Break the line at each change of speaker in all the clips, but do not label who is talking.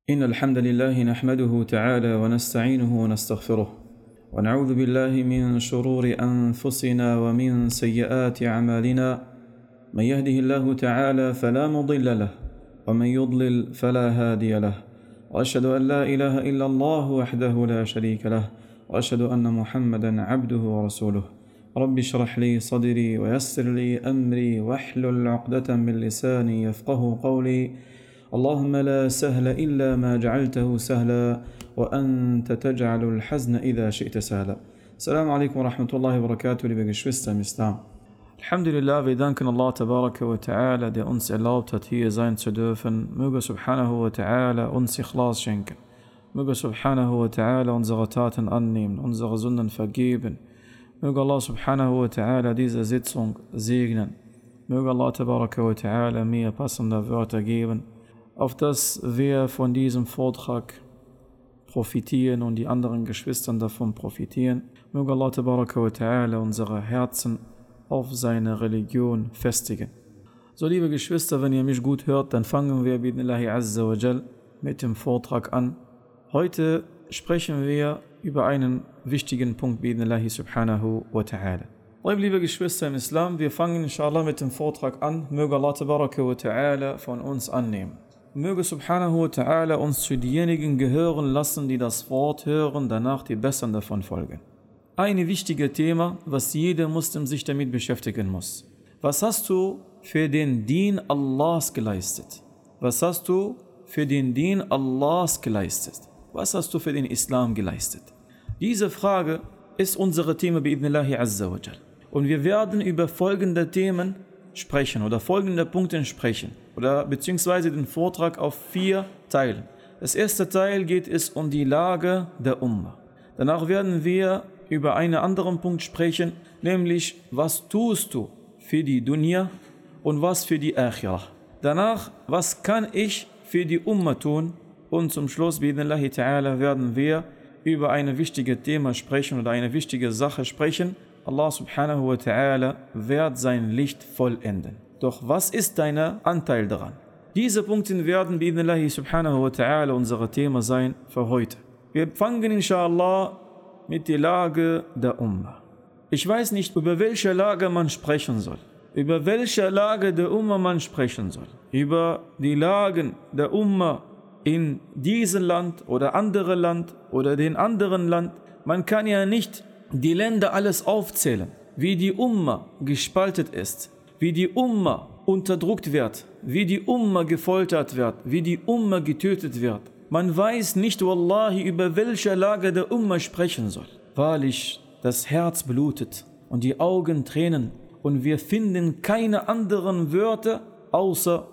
إن الحمد لله نحمده تعالى ونستعينه ونستغفره ونعوذ بالله من شرور أنفسنا ومن سيئات أعمالنا من يهده الله تعالى فلا مضل له ومن يضلل فلا هادي له وأشهد أن لا إله إلا الله وحده لا شريك له وأشهد أن محمدا عبده ورسوله رب اشرح لي صدري ويسر لي أمري واحلل عقدة من لساني يفقه قولي اللهم لا سهل إلا ما جعلته سهلا وأنت تجعل الحزن إذا شئت سهلا. Assalamu alaikum wa rahmatullahi wa barakatuh, liebe Geschwister im Islam. Alhamdulillah, wir danken Allah tabaraka wa ta'ala, der uns erlaubt hat, hier sein zu dürfen. Möge subhanahu wa ta'ala uns Ikhlas schenken. Möge subhanahu wa ta'ala unsere Taten annehmen, unsere Sünden vergeben. Möge Allah subhanahu wa ta'ala diese Sitzung segnen. Möge Allah tabaraka wa ta'ala mir passende Wörter geben, auf dass wir von diesem Vortrag profitieren und die anderen Geschwister davon profitieren. Möge Allah tabaraka wa ta'ala unsere Herzen auf seine Religion festigen. So, liebe Geschwister, wenn ihr mich gut hört, dann fangen wir bi'idhnillahi azza wa jal mit dem Vortrag an. Heute sprechen wir über einen wichtigen Punkt bi'idhnillahi subhanahu wa ta'ala. Liebe Geschwister im Islam, wir fangen inshallah mit dem Vortrag an. Möge Allah tabaraka wa ta'ala von uns annehmen. Möge subhanahu wa ta'ala uns zu denjenigen gehören lassen, die das Wort hören, danach die Besseren davon folgen. Ein wichtiges Thema, was jeder Muslim sich damit beschäftigen muss. Was hast du für den Dien Allahs geleistet? Was hast du für den Dien Allahs geleistet? Was hast du für den Islam geleistet? Diese Frage ist unser Thema bi'idhnillahi azza wa jal. Und wir werden über folgende Themen sprechen oder folgende Punkte sprechen oder beziehungsweise den Vortrag auf 4 teilen. Das erste Teil geht es um die Lage der Ummah. Danach werden wir über einen anderen Punkt sprechen, nämlich was tust du für die Dunya und was für die Akhirah. Danach, was kann ich für die Ummah tun? Und zum Schluss, bi'idhnillahi ta'ala, werden wir über ein wichtiges Thema sprechen oder eine wichtige Sache sprechen. Allah subhanahu wa ta'ala wird sein Licht vollenden. Doch was ist dein Anteil daran? Diese Punkte werden bi'idhnillahi subhanahu wa ta'ala unser Thema sein für heute. Wir fangen inshallah mit der Lage der Ummah. Ich weiß nicht, über welche Lage man sprechen soll. Über welche Lage der Ummah man sprechen soll. Über die Lagen der Ummah in diesem Land oder andere Land oder den anderen Land. Man kann ja nicht die Länder alles aufzählen, wie die Ummah gespalten ist, wie die Ummah unterdrückt wird, wie die Ummah gefoltert wird, wie die Ummah getötet wird. Man weiß nicht, wallahi, über welche Lage der Ummah sprechen soll. Wahrlich, das Herz blutet und die Augen tränen und wir finden keine anderen Wörter außer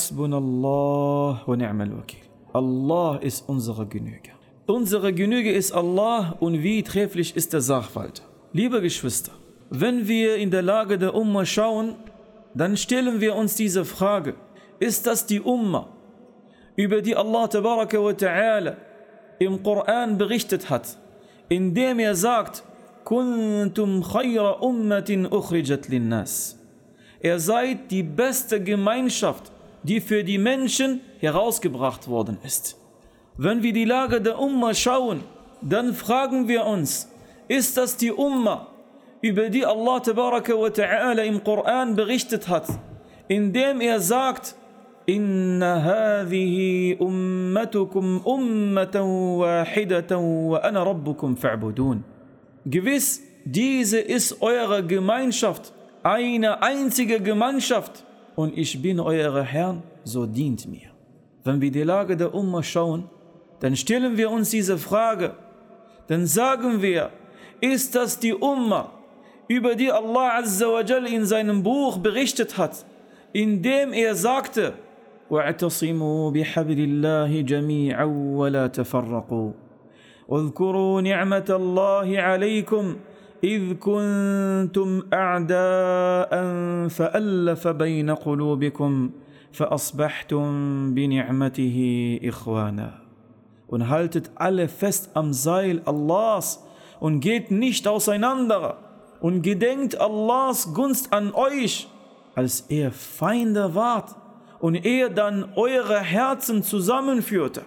Hasbunallah wa ni'mal wakil. Allah ist unsere Genüge. Unsere Genüge ist Allah und wie trefflich ist der Sachverhalt. Liebe Geschwister, wenn wir in der Lage der Ummah schauen, dann stellen wir uns diese Frage: Ist das die Ummah, über die Allah tabaraka wa ta'ala im Koran berichtet hat, indem er sagt, Kuntum khayra ummatin ukhrijat linnas. Ihr seid die beste Gemeinschaft, die für die Menschen herausgebracht worden ist. Wenn wir die Lage der Ummah schauen, dann fragen wir uns, ist das die Ummah, über die Allah tabaraka wa ta'ala im Koran berichtet hat, indem er sagt, Inna hadhihi ummatukum ummatan wahidatan wa ana rabbukum fa'budun. Gewiss, diese ist eure Gemeinschaft, eine einzige Gemeinschaft, und ich bin euer Herr, so dient mir. Wenn wir die Lage der Ummah schauen, dann stellen wir uns diese Frage, dann sagen wir, ist das die Ummah, über die Allah azza wa jal in seinem Buch berichtet hat, indem er sagte, وَاعْتَصِمُوا بِحَبْلِ اللَّهِ جَمِيعًا وَلَا تَفَرَّقُوا وَاذْكُرُوا نِعْمَةَ اللَّهِ عَلَيْكُمْ إِذْ كُنْتُمْ أَعْدَاءً فَأَلَّفَ بَيْنَ قُلُوبِكُمْ فَأَصْبَحْتُمْ بِنِعْمَتِهِ إِخْوَانًا. Und haltet alle fest am Seil Allahs und geht nicht auseinander und gedenkt Allahs Gunst an euch, als ihr Feinde wart und er dann eure Herzen zusammenführte.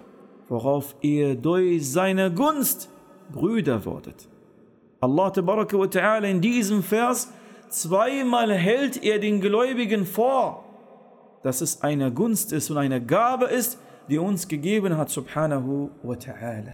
worauf ihr durch seine Gunst Brüder wurdet. Allah tabaraka wa ta'ala in diesem Vers zweimal hält er den Gläubigen vor, dass es eine Gunst ist und eine Gabe ist, die uns gegeben hat, subhanahu wa ta'ala.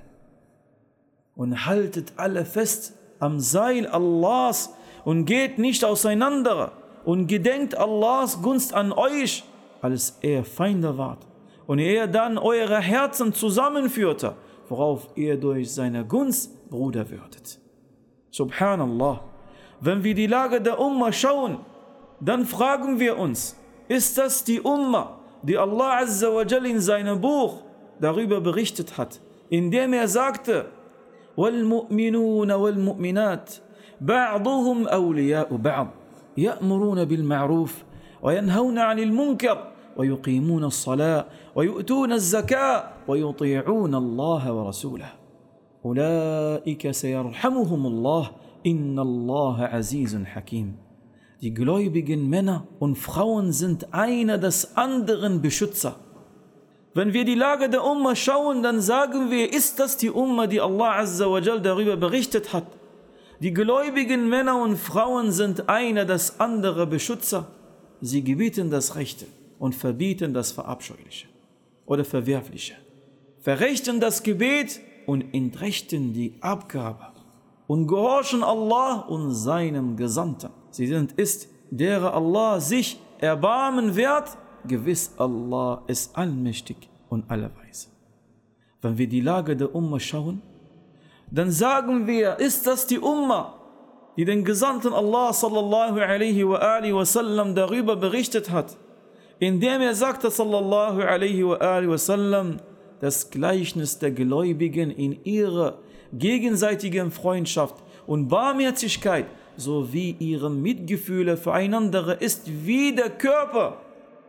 Und haltet alle fest am Seil Allahs und geht nicht auseinander und gedenkt Allahs Gunst an euch, als er Feinde wart und er dann eure Herzen zusammenführte, worauf ihr durch seine Gunst Bruder würdet. Subhanallah. Wenn wir die Lage der Umma schauen, dann fragen wir uns, ist das die Umma, die Allah Azza wa Jal in seinem Buch darüber berichtet hat, indem er sagte, وَالْمُؤْمِنُونَ وَالْمُؤْمِنَاتِ بَعْضُهُمْ أَوْلِيَاءُ بَعْضٍ يَأْمُرُونَ بِالْمَعْرُوفِ وَيَنْهَوْنَ عَنِ الْمُنْكَرِ وَيُقِيمُونَ الصَّلَاةَ وَيُؤْتُونَ الزَّكَاةَ وَيُطِيعُونَ اللَّهَ وَرَسُولَهُ أُولَئِكَ سَيَرْحَمُهُمُ اللَّهُ إِنَّ اللَّهَ عَزِيزٌ حَكِيمٌ. Die gläubigen Männer und Frauen sind einer des anderen Beschützer. Wenn wir die Lage der Umma schauen, dann sagen wir, ist das die Umma, die Allah Azza wa Jal darüber berichtet hat? Die gläubigen Männer und Frauen sind einer des anderen Beschützer. Sie gebieten das Rechte und verbieten das Verabscheuliche oder Verwerfliche, verrichten das Gebet und entrechten die Abgabe und gehorchen Allah und seinem Gesandten. Sie sind derer Allah sich erbarmen wird. Gewiss, Allah ist allmächtig und allerweise. Wenn wir die Lage der Umma schauen, dann sagen wir, ist das die Umma, die den Gesandten Allah sallallahu alaihi wa sallam darüber berichtet hat, indem er sagte sallallahu alaihi wa sallam, das Gleichnis der Gläubigen in ihrer gegenseitigen Freundschaft und Barmherzigkeit sowie ihre Mitgefühle füreinander ist wie der Körper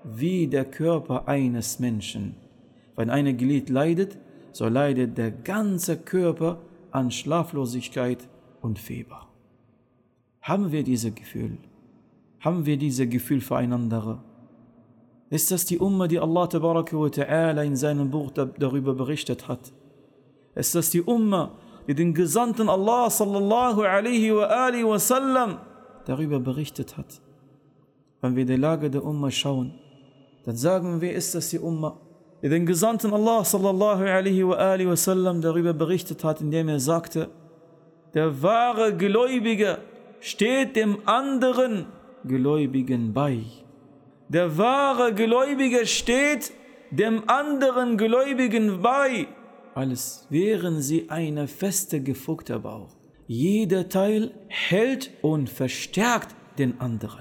eines Menschen. Wenn ein Glied leidet, so leidet der ganze Körper an Schlaflosigkeit und Fieber. Haben wir dieses Gefühl? Haben wir dieses Gefühl füreinander? Ist das die Umma, die Allah tabaraka wa ta'ala in seinem Buch darüber berichtet hat? Ist das die Umma, die den Gesandten Allah sallallahu alaihi wa sallam darüber berichtet hat? Wenn wir die Lage der Umma schauen, dann sagen wir, ist das die Umma, die den Gesandten Allah sallallahu alaihi wa sallam darüber berichtet hat, indem er sagte, der wahre Gläubige steht dem anderen Gläubigen bei. Der wahre Gläubige steht dem anderen Gläubigen bei, als wären sie eine feste gefugte Bauch. Jeder Teil hält und verstärkt den anderen.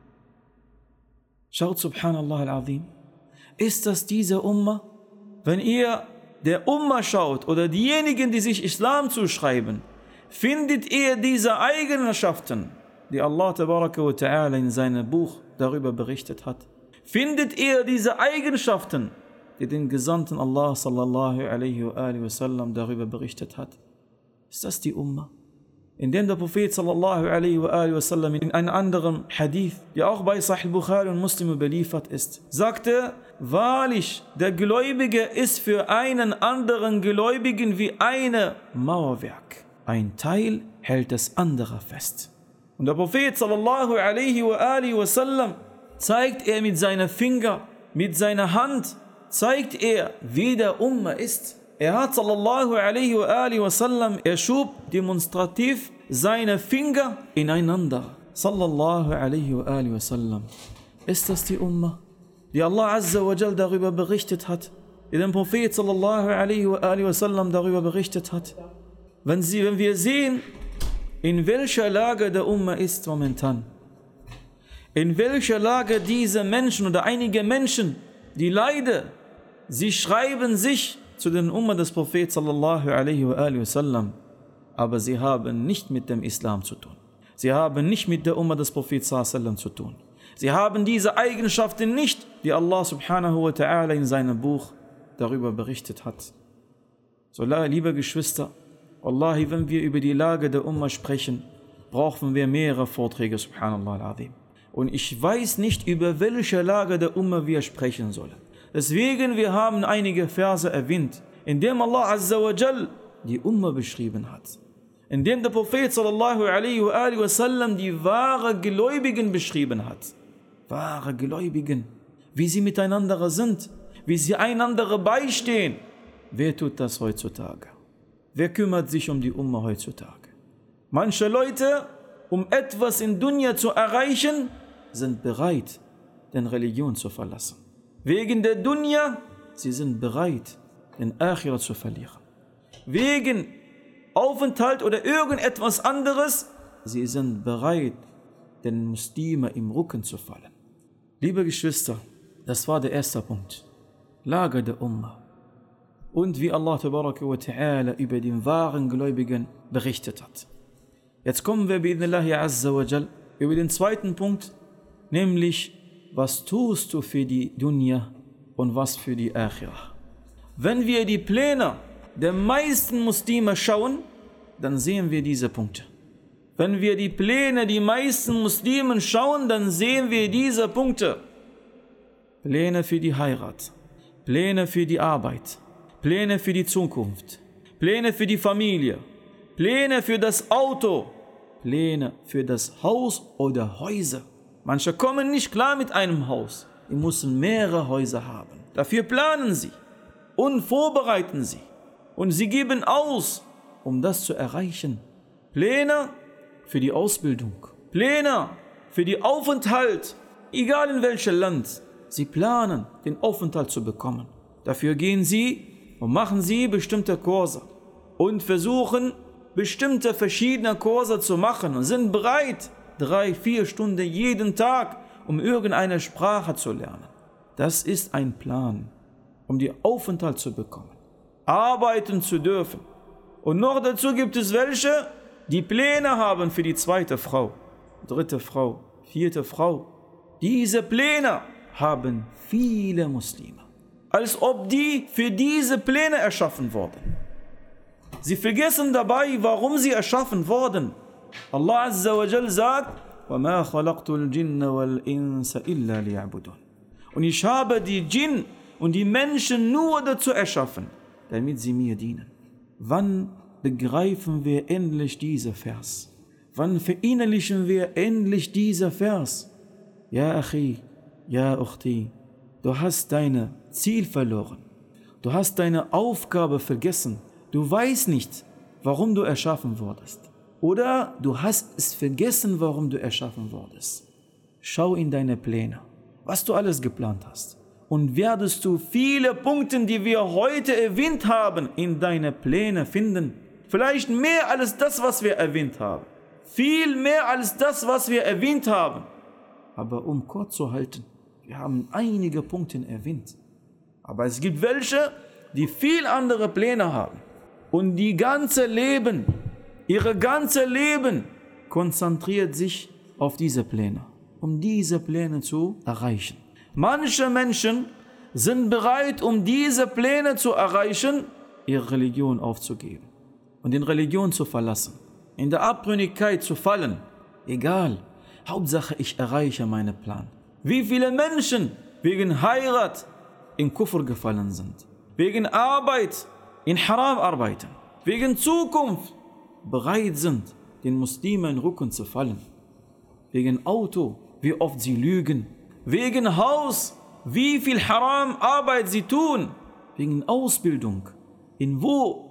Schaut, subhanallah al-azim, ist das diese Umma? Wenn ihr der Umma schaut oder diejenigen, die sich Islam zuschreiben, findet ihr diese Eigenschaften, die Allah tabaraka wa ta'ala in seinem Buch darüber berichtet hat? Findet ihr diese Eigenschaften, die den Gesandten Allah sallallahu alaihi wa sallam darüber berichtet hat? Ist das die Umma? Indem der Prophet sallallahu alaihi wa sallam in einem anderen Hadith, der auch bei Sahih Bukhari und Muslim überliefert ist, sagte, wahrlich, der Gläubige ist für einen anderen Gläubigen wie ein Mauerwerk. Ein Teil hält das andere fest. Und der Prophet sallallahu alaihi wa sallam zeigt er mit seinen Fingern, mit seiner Hand, zeigt er, wie der Umma ist. Er hat sallallahu alaihi wa sallam, er schob demonstrativ seine Finger ineinander. Sallallahu alaihi wa sallam. Ist das die Umma, die Allah Azza wa Jal darüber berichtet hat, die der Prophet sallallahu alaihi wa sallam darüber berichtet hat? Wenn wir sehen, in welcher Lage der Umma ist momentan, in welcher Lage diese Menschen oder einige Menschen, die leiden, sie schreiben sich zu den Umma des Propheten sallallahu alaihi wa sallam, aber sie haben nicht mit dem Islam zu tun. Sie haben nicht mit der Umma des Propheten sallallahu alaihi wa sallam zu tun. Sie haben diese Eigenschaften nicht, die Allah subhanahu wa ta'ala in seinem Buch darüber berichtet hat. So, liebe Geschwister, Wallahi, wenn wir über die Lage der Umma sprechen, brauchen wir mehrere Vorträge, subhanallah al-azim. Und ich weiß nicht, über welche Lage der Umma wir sprechen sollen. Deswegen, wir haben einige Verse erwähnt, in dem Allah Azza wa Jal die Umma beschrieben hat, in dem der Prophet sallallahu alaihi wa sallam die wahre Gläubigen beschrieben hat. Wahre Gläubigen, wie sie miteinander sind, wie sie einander beistehen. Wer tut das heutzutage? Wer kümmert sich um die Umma heutzutage? Manche Leute, um etwas in Dunya zu erreichen, sind bereit, den Religion zu verlassen. Wegen der Dunya, sie sind bereit, den Akhirah zu verlieren. Wegen Aufenthalt oder irgendetwas anderes, sie sind bereit, den Muslimen im Rücken zu fallen. Liebe Geschwister, das war der erste Punkt. Lage der Umma. Und wie Allah tabaraka wa ta'ala über den wahren Gläubigen berichtet hat. Jetzt kommen wir bi'idhnillahi azza wa jal über den zweiten Punkt, nämlich, was tust du für die Dunya und was für die Akhirah? Wenn wir die Pläne der meisten Muslime schauen, dann sehen wir diese Punkte. Wenn wir die Pläne der meisten Muslimen schauen, dann sehen wir diese Punkte. Pläne für die Heirat, Pläne für die Arbeit, Pläne für die Zukunft, Pläne für die Familie, Pläne für das Auto, Pläne für das Haus oder Häuser. Manche kommen nicht klar mit einem Haus. Sie müssen mehrere Häuser haben. Dafür planen sie und vorbereiten sie. Und sie geben aus, um das zu erreichen. Pläne für die Ausbildung, Pläne für den Aufenthalt, egal in welchem Land. Sie planen, den Aufenthalt zu bekommen. Dafür gehen sie und machen sie bestimmte Kurse und versuchen, bestimmte verschiedene Kurse zu machen und sind bereit, 3-4 Stunden jeden Tag, um irgendeine Sprache zu lernen. Das ist ein Plan, um den Aufenthalt zu bekommen, arbeiten zu dürfen. Und noch dazu gibt es welche, die Pläne haben für die zweite Frau, dritte Frau, vierte Frau. Diese Pläne haben viele Muslime, als ob die für diese Pläne erschaffen wurden. Sie vergessen dabei, warum sie erschaffen wurden. Allah Azza wa Jal sagt, وَمَا خَلَقْتُ الْجِنَّ وَالْإِنسَ إِلَّا لِيَعْبُدُونَ. Und ich habe die Djinn und die Menschen nur dazu erschaffen, damit sie mir dienen. Wann begreifen wir endlich diesen Vers? Wann verinnerlichen wir endlich diesen Vers? Ja, Achi, ja, Ukhti, du hast dein Ziel verloren. Du hast deine Aufgabe vergessen. Du weißt nicht, warum du erschaffen wurdest. Oder du hast es vergessen, warum du erschaffen wurdest. Schau in deine Pläne, was du alles geplant hast. Und werdest du viele Punkte, die wir heute erwähnt haben, in deine Pläne finden. Vielleicht mehr als das, was wir erwähnt haben. Viel mehr als das, was wir erwähnt haben. Aber um kurz zu halten, wir haben einige Punkte erwähnt. Aber es gibt welche, die viel andere Pläne haben. Und die ganze Leben, ihre ganze Leben konzentriert sich auf diese Pläne, um diese Pläne zu erreichen. Manche Menschen sind bereit, um diese Pläne zu erreichen, ihre Religion aufzugeben und die Religion zu verlassen, in der Abtrünnigkeit zu fallen. Egal, Hauptsache ich erreiche meinen Plan. Wie viele Menschen wegen Heirat in Kufr gefallen sind, wegen Arbeit in Haram arbeiten, wegen Zukunft bereit sind, den Muslimen in den Rücken zu fallen, wegen Auto, wie oft sie lügen, wegen Haus, wie viel Haram Arbeit sie tun, wegen Ausbildung, wo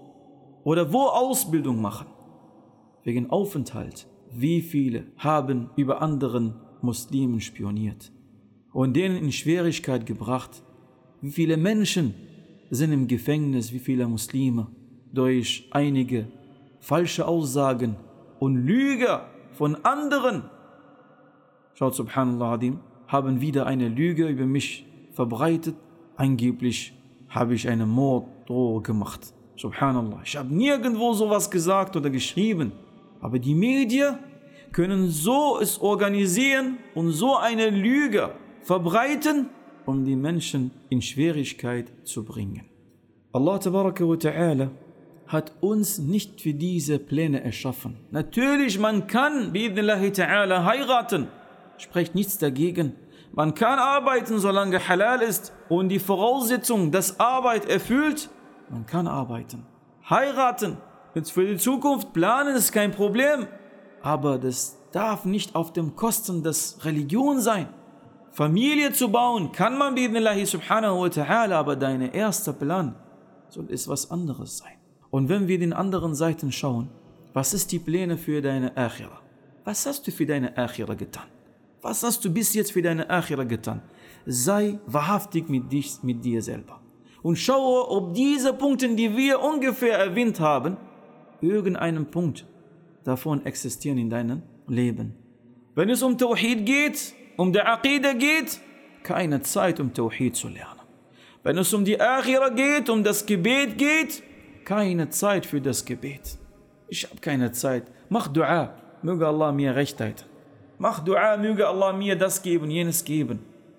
Ausbildung machen, wegen Aufenthalt, wie viele haben über anderen Muslimen spioniert und denen in Schwierigkeit gebracht, wie viele Menschen sind im Gefängnis, wie viele Muslime durch einige falsche Aussagen und Lüge von anderen. Schaut, subhanallah, haben wieder eine Lüge über mich verbreitet. Angeblich habe ich eine Morddrohung gemacht. Subhanallah, ich habe nirgendwo sowas gesagt oder geschrieben. Aber die Medien können so es organisieren und so eine Lüge verbreiten, um die Menschen in Schwierigkeit zu bringen. Allah tabaraka wa ta'ala hat uns nicht für diese Pläne erschaffen. Natürlich, man kann bi'idhnillahi ta'ala heiraten, spricht nichts dagegen. Man kann arbeiten, solange halal ist und die Voraussetzung, dass Arbeit erfüllt, man kann arbeiten. Heiraten, jetzt für die Zukunft planen, ist kein Problem. Aber das darf nicht auf dem Kosten des Religion sein. Familie zu bauen, kann man bi'idhnillahi subhanahu wa ta'ala, aber dein erster Plan soll es was anderes sein. Und wenn wir den anderen Seiten schauen, was ist die Pläne für deine Akhira? Was hast du für deine Akhira getan? Was hast du bis jetzt für deine Akhira getan? Sei wahrhaftig mit dir selber. Und schaue, ob diese Punkte, die wir ungefähr erwähnt haben, irgendeinen Punkt davon existieren in deinem Leben. Wenn es um Tawhid geht, um die Aqida geht, keine Zeit, um Tawhid zu lernen. Wenn es um die Akhira geht, um das Gebet geht, keine Zeit für das Gebet. Ich habe keine Zeit. Mach Dua, möge Allah mir Rechtheit. Mach Dua, möge Allah mir das geben, jenes geben.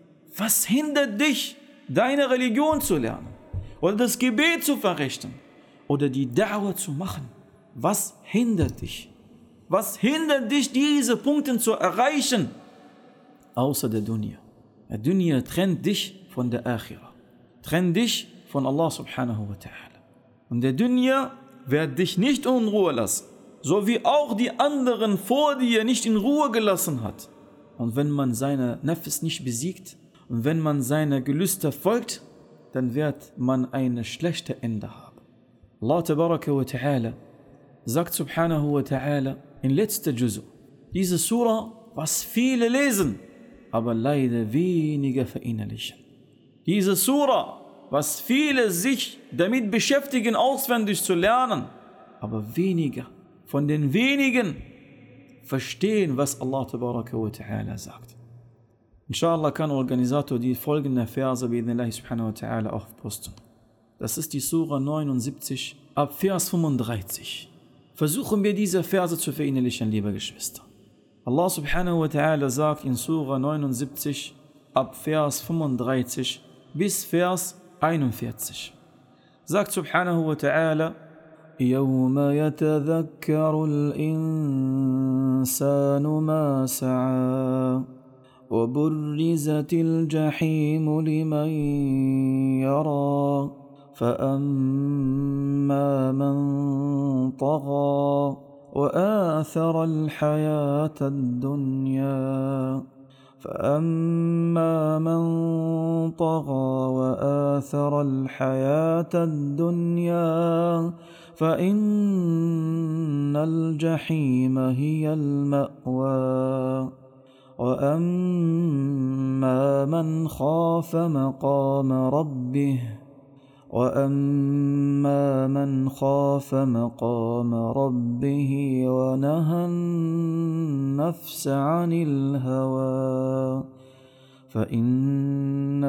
Was hindert dich, deine Religion zu lernen? Oder das Gebet zu verrichten? Oder die Da'wah zu machen? Was hindert dich? Was hindert dich, diese Punkte zu erreichen? Außer der Dunya. Der Dunya trennt dich von der Akhira. Trennt dich von Allah subhanahu wa ta'ala. Und der Dunya wird dich nicht in Ruhe lassen. So wie auch die anderen vor dir nicht in Ruhe gelassen hat. Und wenn man seine Nafs nicht besiegt und wenn man seine Gelüste folgt, dann wird man ein schlechtes Ende haben. Allah tabaraka wa ta'ala sagt subhanahu wa ta'ala in letzter Juzu, diese Surah, was viele lesen, aber leider weniger verinnerlichen. Diese Surah, was viele sich damit beschäftigen, auswendig zu lernen, aber weniger von den wenigen verstehen, was Allah tabaraka wa ta'ala sagt. Inshallah kann Organisator die folgenden Verse bi'idhnillahi subhanahu wa ta'ala auch posten. Das ist die Surah 79 ab Vers 35. Versuchen wir diese Verse zu verinnerlichen, liebe Geschwister. Allah subhanahu wa ta'ala sagt in Surah 79 ab Vers 35 bis Vers 41. Sagt subhanahu wa ta'ala: يوم يتذكر الإنسان ما سعى وبرزت الجحيم لمن يرى فأما من طغى وآثر الحياة الدنيا فأما من طغى وآثر الحياة الدنيا فإن الجحيم هي المأوى وأما من خاف مقام ربه ونهى النفس عن الهوى فإن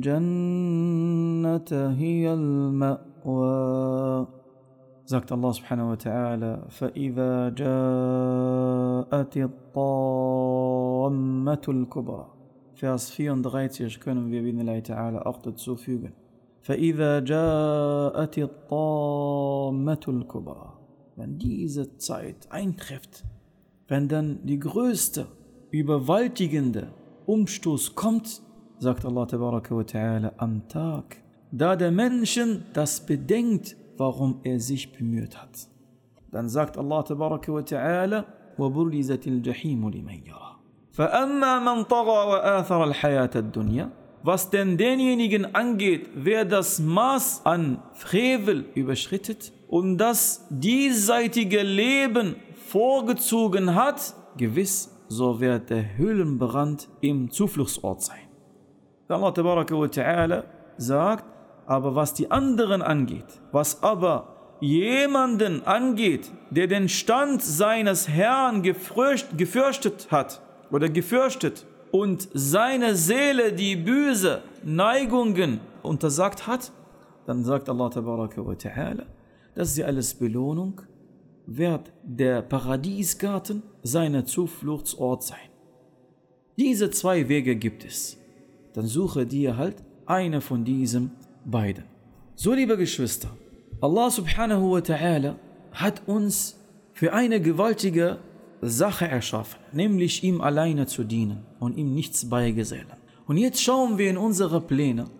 الجنة هي المأوى. Sagt Allah subhanahu wa ta'ala: فإذا جاءت الطامة الكبرى. Vers 34 können wir bi'idhnillahi ta'ala auch dazu fügen. فإذا جاءت الطامة الكبرى. Wenn diese Zeit eintrifft, wenn dann die größte, überwältigende Umstoß kommt, sagt Allah tabaraka wa ta'ala, am Tag, da der Menschen das bedenkt, warum er sich bemüht hat. Dann sagt Allah tabaraka wa ta'ala: وَبُرِّزَتِ الْجَحِيمُ لِمَنْ يَرَى فَأَمَّا مَنْ طَغَى وَآثَرَ الْحَيَاةَ الدُّنْيَا. Was denn denjenigen angeht, wer das Maß an Frevel überschrittet und das diesseitige Leben vorgezogen hat, gewiss, so wird der Höhlenbrand im Zufluchtsort sein. Allah tabaraka wa ta'ala sagt, aber was die anderen angeht, was aber jemanden angeht, der den Stand seines Herrn gefürchtet hat oder gefürchtet und seine Seele die böse Neigungen untersagt hat, dann sagt Allah tabaraka wa ta'ala, das ist alles Belohnung, wird der Paradiesgarten seiner Zufluchtsort sein. Diese zwei Wege gibt es. Dann suche dir halt eine von diesen beiden. So, liebe Geschwister, Allah subhanahu wa ta'ala hat uns für eine gewaltige Sache erschaffen, nämlich ihm alleine zu dienen und ihm nichts beigesellen. Und jetzt schauen wir in unsere Pläne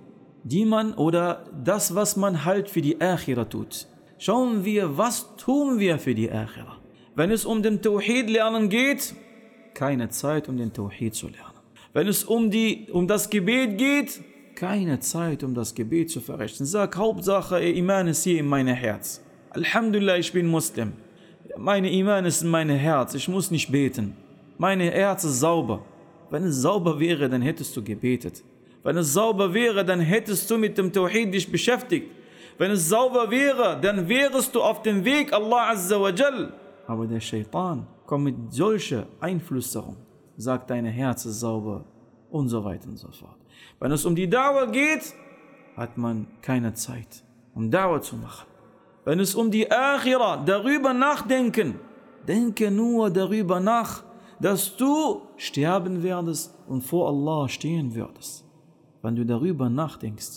die man oder das, was man halt für die Akhira tut. Schauen wir, was tun wir für die Akhira. Wenn es um den Tawhid lernen geht, keine Zeit, um den Tawhid zu lernen. Wenn es um das Gebet geht, keine Zeit, um das Gebet zu verrichten. Sag, Hauptsache, Iman ist hier in meinem Herz. Alhamdulillah, ich bin Muslim. Meine Iman ist in meinem Herz. Ich muss nicht beten. Mein Herz ist sauber. Wenn es sauber wäre, dann hättest du gebetet. Wenn es sauber wäre, dann hättest du mit dem Tawhid dich beschäftigt. Wenn es sauber wäre, dann wärest du auf dem Weg Allah Azza wa Jal. Aber der Shaitan kommt mit solcher Einflüsterung, sagt, dein Herz ist sauber und so weiter und so fort. Wenn es um die Dauer geht, hat man keine Zeit, um Dauer zu machen. Wenn es um die Akhira, darüber nachdenken, denke nur darüber nach, dass du sterben werdest und vor Allah stehen würdest. Wenn du darüber nachdenkst,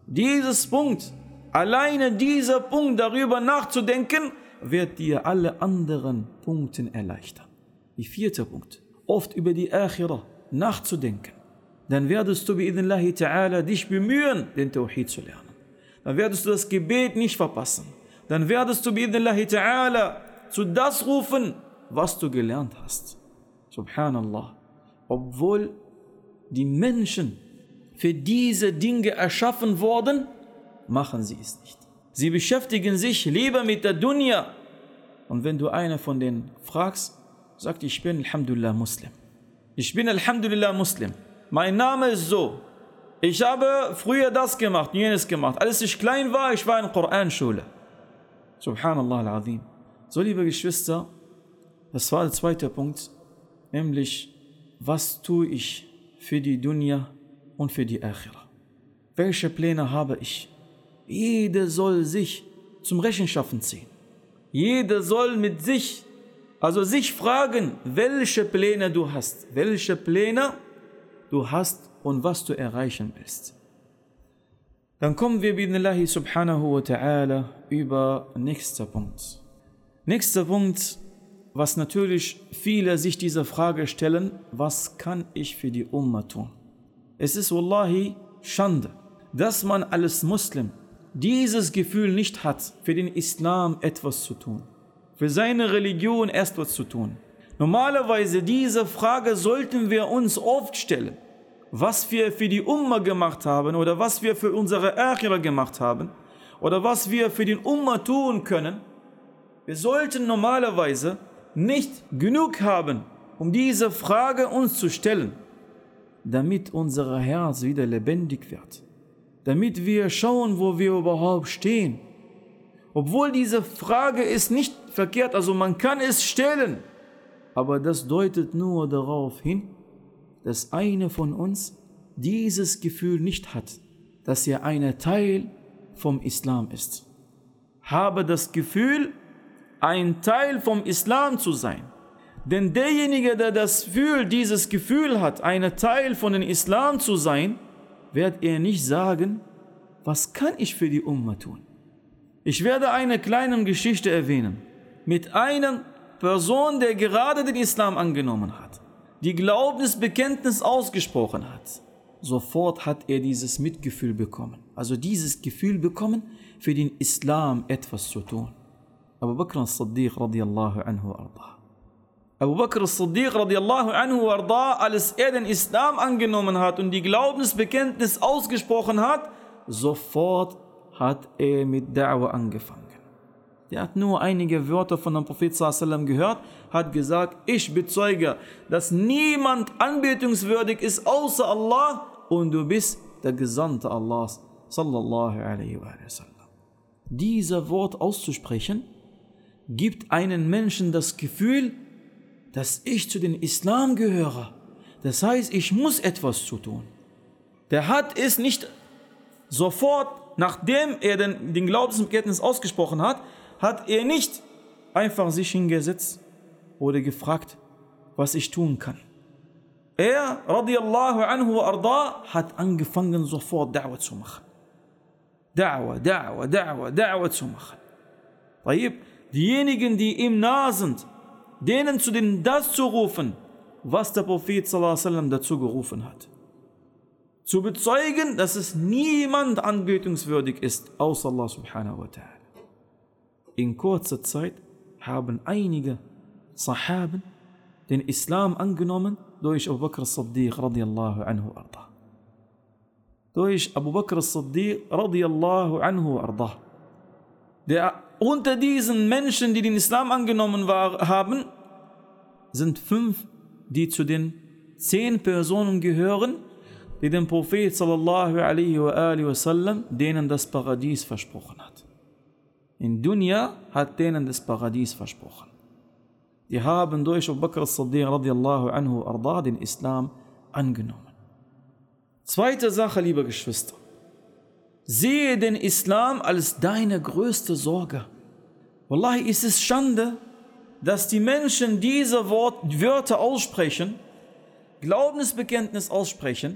alleine dieser Punkt darüber nachzudenken, wird dir alle anderen Punkte erleichtern. Der 4. Punkt, oft über die Akhira nachzudenken. Dann werdest du bi'idhnillahi ta'ala dich bemühen, den Tawhid zu lernen. Dann werdest du das Gebet nicht verpassen. Dann werdest du bi'idhnillahi ta'ala zu das rufen, was du gelernt hast. Subhanallah. Obwohl die Menschen für diese Dinge erschaffen wurden, machen sie es nicht. Sie beschäftigen sich lieber mit der Dunya. Und wenn du einer von denen fragst, sagt, ich bin Alhamdulillah Muslim. Ich bin Alhamdulillah Muslim. Mein Name ist so. Ich habe früher das gemacht, jenes gemacht. Als ich klein war, ich war in Koranschule. Subhanallah al-Azim. So, liebe Geschwister, das war der 2. Punkt, nämlich, was tue ich für die Dunya und für die Akhira? Welche Pläne habe ich? Jeder soll sich zum Rechenschaffen ziehen. Jeder soll mit sich fragen, welche Pläne du hast. Welche Pläne du hast und was du erreichen willst. Dann kommen wir bi'idhnillahi subhanahu wa ta'ala über nächster Punkt. Nächster Punkt, was natürlich viele sich diese Frage stellen, was kann ich für die Umma tun? Es ist wallahi Schande, dass man als Muslim dieses Gefühl nicht hat, für den Islam etwas zu tun, für seine Religion etwas zu tun. Normalerweise diese Frage sollten wir uns oft stellen, was wir für die Umma gemacht haben oder was wir für unsere Akhira gemacht haben oder was wir für den Umma tun können. Wir sollten normalerweise nicht genug haben, um diese Frage uns zu stellen, damit unser Herz wieder lebendig wird. Damit wir schauen, wo wir überhaupt stehen. Obwohl diese Frage ist nicht verkehrt, also man kann es stellen, aber das deutet nur darauf hin, dass einer von uns dieses Gefühl nicht hat, dass er ein Teil vom Islam ist. Habe das Gefühl, ein Teil vom Islam zu sein. Denn derjenige, der dieses Gefühl hat, ein Teil von dem Islam zu sein, wird er nicht sagen, was kann ich für die Umma tun? Ich werde eine kleine Geschichte erwähnen, mit einer Person, der gerade den Islam angenommen hat, die Glaubensbekenntnis ausgesprochen hat. Sofort hat er dieses Mitgefühl bekommen, also dieses Gefühl bekommen, für den Islam etwas zu tun. Abu Bakr as-Siddiq radiyallahu anhu arda. Abu Bakr as-Siddiq radiyallahu anhu arda, als er den Islam angenommen hat und die Glaubensbekenntnis ausgesprochen hat, sofort hat er mit Da'wah angefangen. Er hat nur einige Wörter von dem Prophet sallallahu alaihi wasallam gehört, hat gesagt, ich bezeuge, dass niemand anbetungswürdig ist außer Allah und du bist der Gesandte Allahs sallallahu alaihi wasallam. Dieser Wort auszusprechen, gibt einen Menschen das Gefühl, dass ich zu den Islam gehöre. Das heißt, ich muss etwas zu tun. Der hat es nicht sofort, nachdem er den Glaubensbekenntnis ausgesprochen hat, hat er nicht einfach sich hingesetzt oder gefragt, was ich tun kann. Er, radiyallahu anhu arda, hat angefangen sofort Da'wah zu machen. Da'wah zu machen. Diejenigen, die ihm nah sind, denen zu denen das zu rufen, was der Prophet sallallahu alaihi wasallam dazu gerufen hat. zu bezeugen, dass es niemand anbetungswürdig ist, außer Allah subhanahu wa ta'ala. In kurzer Zeit haben einige Sahaben den Islam angenommen durch Abu Bakr as-Siddiq radiyallahu anhu arda. Durch Abu Bakr as-Siddiq radiyallahu anhu arda. Unter diesen Menschen, die den Islam angenommen haben, sind 5, die zu den 10 Personen gehören, die dem Prophet sallallahu alaihi wa alihi wasallam denen das Paradies versprochen hat. In Dunya hat denen das Paradies versprochen. Die haben durch Abu Bakr as-Siddiq radiyallahu anhu arda den Islam angenommen. Zweite Sache, liebe Geschwister. Sehe den Islam als deine größte Sorge. Wallahi, ist es Schande, dass die Menschen diese Wörter aussprechen, Glaubensbekenntnis aussprechen,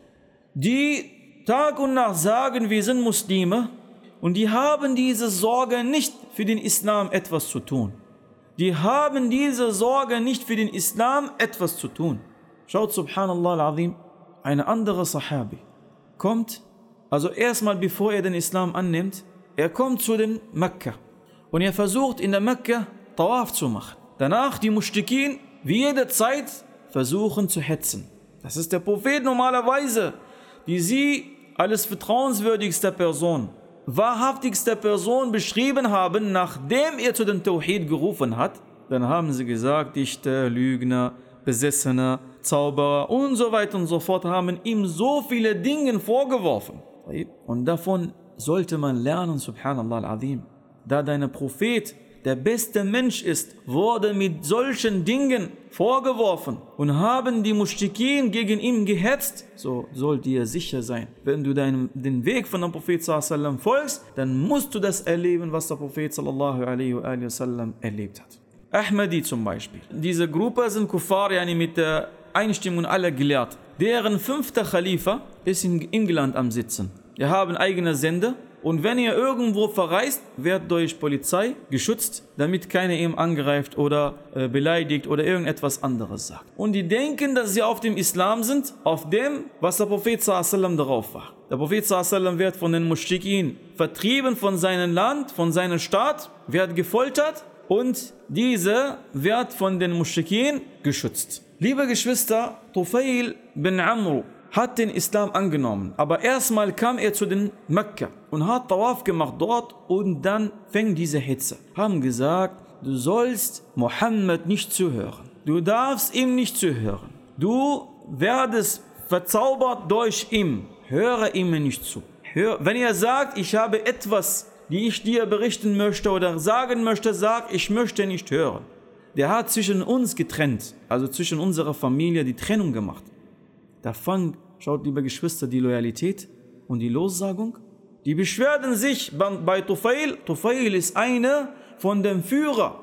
die Tag und Nacht sagen, wir sind Muslime, und die haben diese Sorge nicht für den Islam etwas zu tun. Die haben diese Sorge nicht für den Islam etwas zu tun. Schaut, subhanallah al-azim, eine andere Sahabi kommt, also erstmal bevor er den Islam annimmt, er kommt zu den Mekka und er versucht in der Mekka Tawaf zu machen. Danach die Mushrikin wie jede Zeit versuchen zu hetzen. Das ist der Prophet normalerweise, die sie als vertrauenswürdigste Person, wahrhaftigste Person beschrieben haben, nachdem er zu dem Tawhid gerufen hat. Dann haben sie gesagt, Dichter, Lügner, Besessener, Zauberer und so weiter und so fort, haben ihm so viele Dinge vorgeworfen. Und davon sollte man lernen, subhanallah al-azim. Da dein Prophet der beste Mensch ist, wurde mit solchen Dingen vorgeworfen und haben die Mushrikin gegen ihn gehetzt, so soll dir sicher sein, wenn du den Weg von dem Prophet sallallahu alaihi wasallam folgst, dann musst du das erleben, was der Prophet sallallahu alaihi wasallam erlebt hat. Ahmadi zum Beispiel. Diese Gruppe sind Kuffar, mit der Einstimmung aller Gelehrten. Deren 5. Khalifa ist in England am Sitzen. Wir haben eigene Sender. Und wenn er irgendwo verreist, wird durch Polizei geschützt, damit keiner ihm angreift oder beleidigt oder irgendetwas anderes sagt. Und die denken, dass sie auf dem Islam sind, auf dem, was der Prophet sallallahu alaihi wasallam darauf war. Der Prophet sallallahu alaihi wasallam wird von den Mushrikin vertrieben von seinem Land, von seiner Stadt, wird gefoltert und diese wird von den Mushrikin geschützt. Liebe Geschwister, Tufail bin Amr hat den Islam angenommen, aber erstmal kam er zu den Mekka und hat Tawaf gemacht dort und dann fängt diese Hitze. Haben gesagt, du sollst Mohammed nicht zuhören. Du darfst ihm nicht zuhören. Du werdest verzaubert durch ihn. Höre ihm nicht zu. Wenn er sagt, ich habe etwas, die ich dir berichten möchte oder sagen möchte, sag, ich möchte nicht hören. Der hat zwischen uns getrennt, also zwischen unserer Familie die Trennung gemacht. Da fängt, schaut, liebe Geschwister, die Loyalität und die Lossagung. Die beschwerden sich bei Tufail. Tufail ist einer von den Führer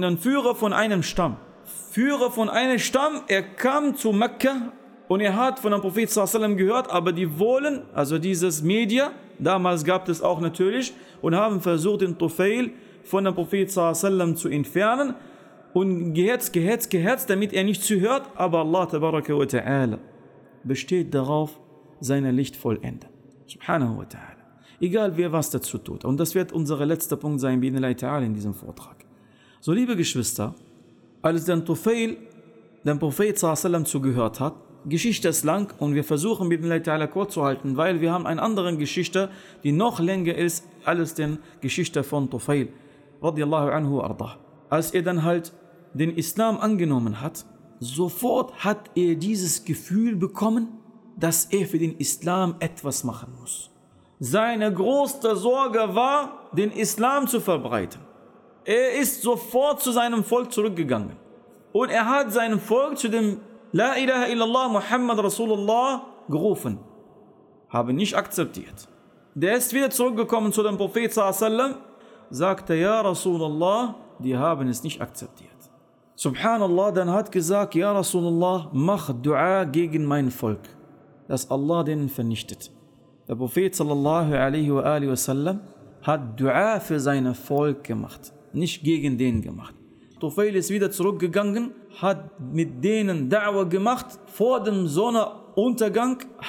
von einem Stamm. Führer von einem Stamm, er kam zu Mekka und er hat von dem Prophet sallallahu alaihi wasallam gehört, aber die wollen, also dieses Media, damals gab es auch natürlich, und haben versucht, den Tufail von dem Prophet sallallahu alaihi wasallam zu entfernen und gehetzt, damit er nicht zuhört, aber Allah tabaraka wa ta'ala besteht darauf, sein Licht vollenden. Subhanahu wa ta'ala. Egal wer was dazu tut. Und das wird unser letzter Punkt sein, bi'idhnillahi ta'ala, in diesem Vortrag. So, liebe Geschwister, als der Tufail dem Prophet sallallahu alaihi wasallam zugehört hat, Geschichte ist lang und wir versuchen bi'idhnillahi ta'ala kurz zu halten, weil wir haben eine andere Geschichte, die noch länger ist als die Geschichte von Tufail radiyallahu anhu arda. Als er dann halt den Islam angenommen hat, sofort hat er dieses Gefühl bekommen, dass er für den Islam etwas machen muss. Seine größte Sorge war, den Islam zu verbreiten. Er ist sofort zu seinem Volk zurückgegangen. Und er hat sein Volk zu dem La ilaha illallah Muhammad Rasulullah gerufen. Haben nicht akzeptiert. Der ist wieder zurückgekommen zu dem Prophet sallallahu alaihi wasallam, sagte, ja Rasulullah, die haben es nicht akzeptiert. Subhanallah, dann hat gesagt, ja Rasulullah, mach Dua gegen mein Volk, dass Allah denen vernichtet. Der Prophet sallallahu alaihi wasallam hat Dua für sein Volk gemacht, nicht gegen den gemacht. Tufail ist wieder zurückgegangen, hat mit denen Da'wah gemacht. Vor dem Sonnenuntergang hat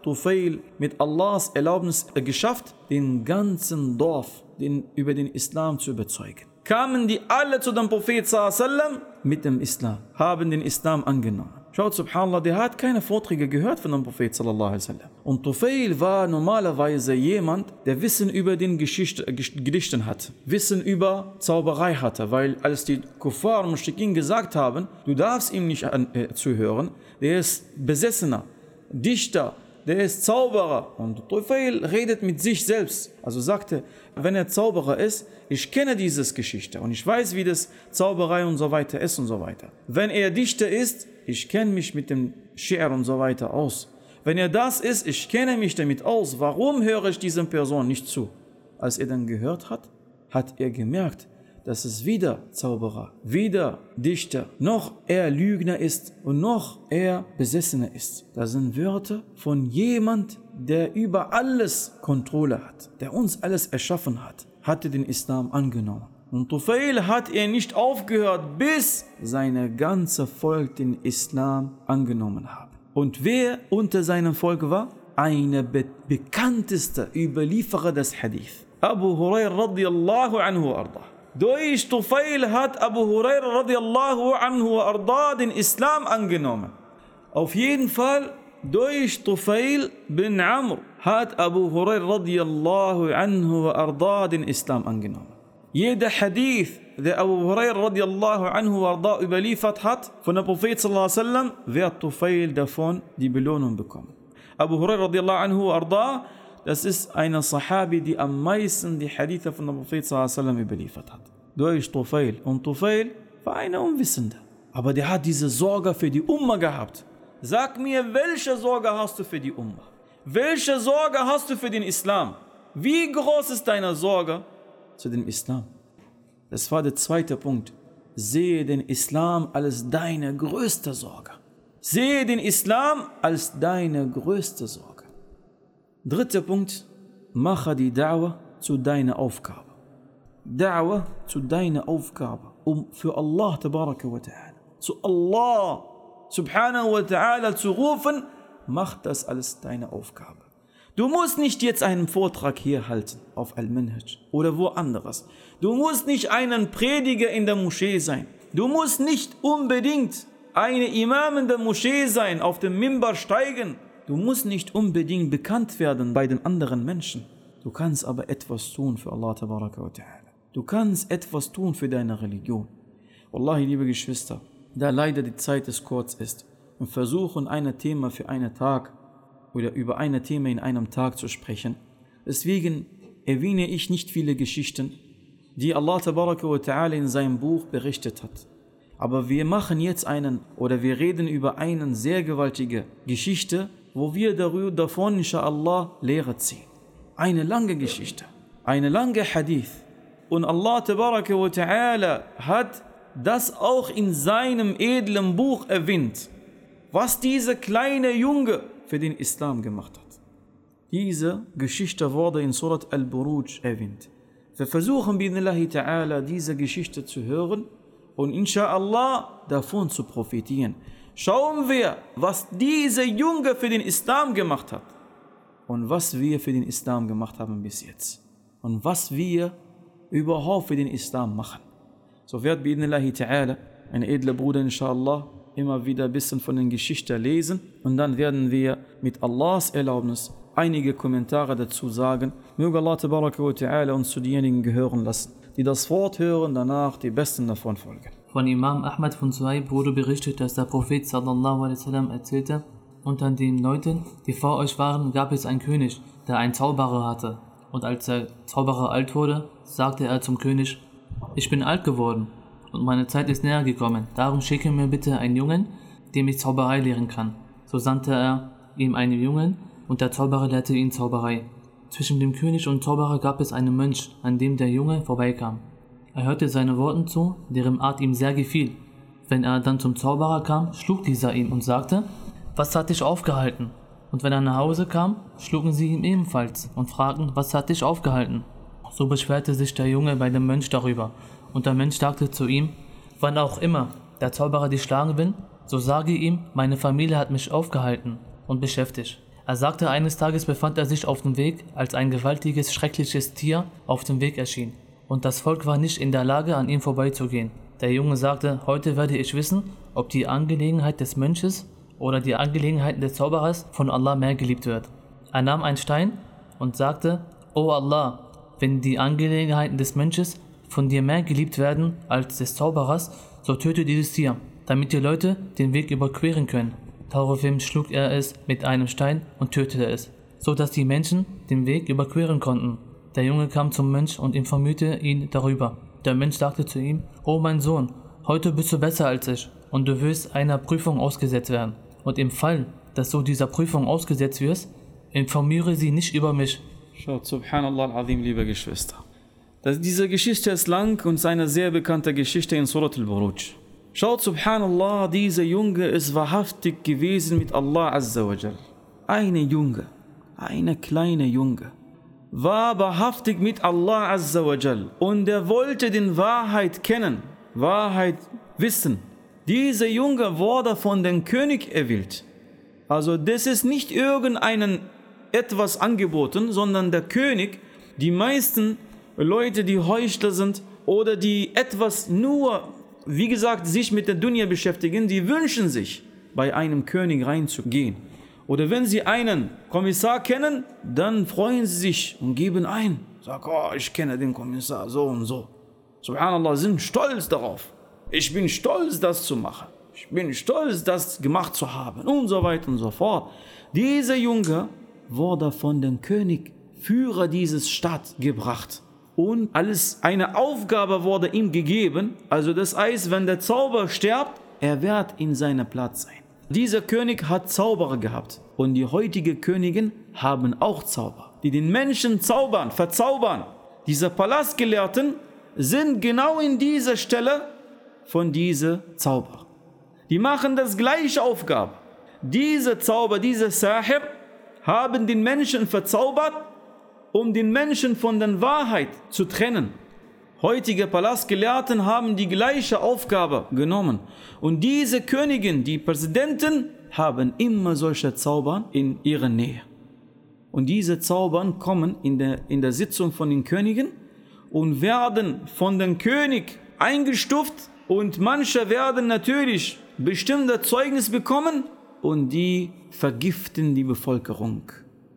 Tufail mit Allahs Erlaubnis geschafft, den ganzen Dorf über den Islam zu überzeugen. Kamen die alle zu dem Prophet sallam mit dem Islam, haben den Islam angenommen. Schaut, subhanallah, der hat keine Vorträge gehört von dem Prophet sallallahu alaihi wasallam. Und Tufail war normalerweise jemand, der Wissen über den Gedichten hatte, Wissen über Zauberei hatte, weil als die Kuffar und Mushrikin gesagt haben, du darfst ihm nicht zuhören, der ist Besessener, Dichter, der ist Zauberer. Und Tufail redet mit sich selbst. Also sagte, wenn er Zauberer ist, ich kenne diese Geschichte und ich weiß, wie das Zauberei und so weiter ist und so weiter. Wenn er Dichter ist, ich kenne mich mit dem Schi'r und so weiter aus. Wenn er das ist, ich kenne mich damit aus. Warum höre ich dieser Person nicht zu? Als er dann gehört hat, hat er gemerkt, dass es weder Zauberer, weder Dichter, noch er Lügner ist und noch er Besessener ist. Das sind Wörter von jemand, der über alles Kontrolle hat, der uns alles erschaffen hat, hatte den Islam angenommen. Und Tufail hat er nicht aufgehört, bis seine ganze Volk den Islam angenommen hat. Und wer unter seinem Volk war? Einer bekannteste Überlieferer des Hadith. Abu Hurairah radiyallahu anhu arda. Durch Tufail hat Abu Hurairah radiyallahu anhu arda den Islam angenommen. Auf jeden Fall durch Tufail bin Amr hat Abu Hurairah radiyallahu anhu arda den Islam angenommen. Jeder Hadith, der Abu Hurairah radiyallahu anhu arda überliefert hat von dem Prophet sallallahu alaihi wasallam, wird Tufail davon die Belohnung bekommen. Abu Hurairah radiyallahu anhu arda, das ist eine Sahabi, die am meisten die Hadithe von dem Prophet sallallahu alaihi wasallam überliefert hat. Durch Tufail. Und Tufail war ein Unwissender. Aber der hat diese Sorge für die Umma gehabt. Sag mir, welche Sorge hast du für die Umma? Welche Sorge hast du für den Islam? Wie groß ist deine Sorge zu dem Islam? Das war der zweite Punkt. Sehe den Islam als deine größte Sorge. Sehe den Islam als deine größte Sorge. Dritter Punkt. Mache die Da'wah zu deiner Aufgabe. Da'wah zu deiner Aufgabe, um für Allah tabaraka wa ta'ala, zu Allah subhanahu wa ta'ala zu rufen, mach das als deine Aufgabe. Du musst nicht jetzt einen Vortrag hier halten, auf Al-Minhaj oder woanders. Du musst nicht einen Prediger in der Moschee sein. Du musst nicht unbedingt eine Imam in der Moschee sein, auf dem Mimbar steigen. Du musst nicht unbedingt bekannt werden bei den anderen Menschen. Du kannst aber etwas tun für Allah tabaraka wa ta'ala. Du kannst etwas tun für deine Religion. Wallahi, liebe Geschwister, da leider die Zeit es kurz ist und versuchen, ein Thema für einen Tag oder über ein Thema in einem Tag zu sprechen. Deswegen erwähne ich nicht viele Geschichten, die Allah tabaraka wa ta'ala in seinem Buch berichtet hat. Aber wir machen jetzt wir reden über eine sehr gewaltige Geschichte, wo wir davon inshallah Lehre ziehen. Eine lange Geschichte, eine lange Hadith. Und Allah tabaraka wa ta'ala hat das auch in seinem edlen Buch erwähnt, was dieser kleine Junge für den Islam gemacht hat. Diese Geschichte wurde in Surat Al-Buruj erwähnt. Wir versuchen bi'idhnillahi ta'ala diese Geschichte zu hören und inshallah davon zu profitieren. Schauen wir, was dieser Junge für den Islam gemacht hat und was wir für den Islam gemacht haben bis jetzt und was wir überhaupt für den Islam machen. So wird bi'idhnillahi ta'ala ein edler Bruder inshallah immer wieder ein bisschen von den Geschichten lesen und dann werden wir mit Allahs Erlaubnis einige Kommentare dazu sagen. Möge Allah tabaraka wa ta'ala uns zu denjenigen gehören lassen, die das Wort hören, danach die Besten davon folgen.
Von Imam Ahmad von Suhaib wurde berichtet, dass der Prophet sallallahu alaihi wasallam erzählte, unter den Leuten, die vor euch waren, gab es einen König, der einen Zauberer hatte. Und als der Zauberer alt wurde, sagte er zum König, ich bin alt geworden und meine Zeit ist näher gekommen. Darum schicke mir bitte einen Jungen, dem ich Zauberei lehren kann. So sandte er ihm einen Jungen und der Zauberer lehrte ihn Zauberei. Zwischen dem König und Zauberer gab es einen Mönch, an dem der Junge vorbeikam. Er hörte seine Worten zu, deren Art ihm sehr gefiel. Wenn er dann zum Zauberer kam, schlug dieser ihn und sagte, was hat dich aufgehalten? Und wenn er nach Hause kam, schlugen sie ihn ebenfalls und fragten, was hat dich aufgehalten? So beschwerte sich der Junge bei dem Mönch darüber. Und der Mönch sagte zu ihm, wann auch immer der Zauberer dich schlagen will, so sage ihm, meine Familie hat mich aufgehalten und beschäftigt. Er sagte, eines Tages befand er sich auf dem Weg, als ein gewaltiges, schreckliches Tier auf dem Weg erschien. Und das Volk war nicht in der Lage, an ihm vorbeizugehen. Der Junge sagte, heute werde ich wissen, ob die Angelegenheit des Mönches oder die Angelegenheiten des Zauberers von Allah mehr geliebt wird. Er nahm einen Stein und sagte, O Allah, wenn die Angelegenheiten des Mönches von dir mehr geliebt werden als des Zauberers, so töte dieses Tier, damit die Leute den Weg überqueren können. Daraufhin schlug er es mit einem Stein und tötete es, so dass die Menschen den Weg überqueren konnten. Der Junge kam zum Mönch und informierte ihn darüber. Der Mönch sagte zu ihm, O mein Sohn, heute bist du besser als ich und du wirst einer Prüfung ausgesetzt werden. Und im Fall, dass du dieser Prüfung ausgesetzt wirst, informiere sie nicht über mich.
Schaut, Subhanallah al-Azim, liebe Geschwister. Diese Geschichte ist lang und ist eine sehr bekannte Geschichte in Surat al-Buruj. Schaut, Subhanallah, dieser Junge ist wahrhaftig gewesen mit Allah Azza wa Jal. Eine kleine Junge, war wahrhaftig mit Allah Azza wa Jal und er wollte die Wahrheit kennen, Wahrheit wissen. Dieser Junge wurde von dem König erwählt. Also das ist nicht irgendeinen etwas angeboten, sondern der König, die meisten Leute, die Heuchler sind oder die etwas nur, wie gesagt, sich mit der Dunya beschäftigen, die wünschen sich, bei einem König reinzugehen. Oder wenn sie einen Kommissar kennen, dann freuen sie sich und geben ein. Sagen, oh, ich kenne den Kommissar, so und so. Subhanallah, sind stolz darauf. Ich bin stolz, das zu machen. Ich bin stolz, das gemacht zu haben und so weiter und so fort. Dieser Junge wurde von dem König, Führer dieses Stadt, gebracht. Und alles eine Aufgabe wurde ihm gegeben. Also das heißt, wenn der Zauberer stirbt, er wird in seinem Platz sein. Dieser König hat Zauberer gehabt. Und die heutigen Königen haben auch Zauber, die den Menschen zaubern, verzaubern. Diese Palastgelehrten sind genau in dieser Stelle von diesen Zauber. Die machen das gleiche Aufgabe. Diese Zauber, diese Sahir, haben den Menschen verzaubert, um den Menschen von der Wahrheit zu trennen. Heutige Palastgelehrten haben die gleiche Aufgabe genommen. Und diese Königin, die Präsidenten, haben immer solche Zauber in ihrer Nähe. Und diese Zauber kommen in der Sitzung von den Königen und werden von dem König eingestuft. Und manche werden natürlich bestimmte Zeugnis bekommen und die vergiften die Bevölkerung.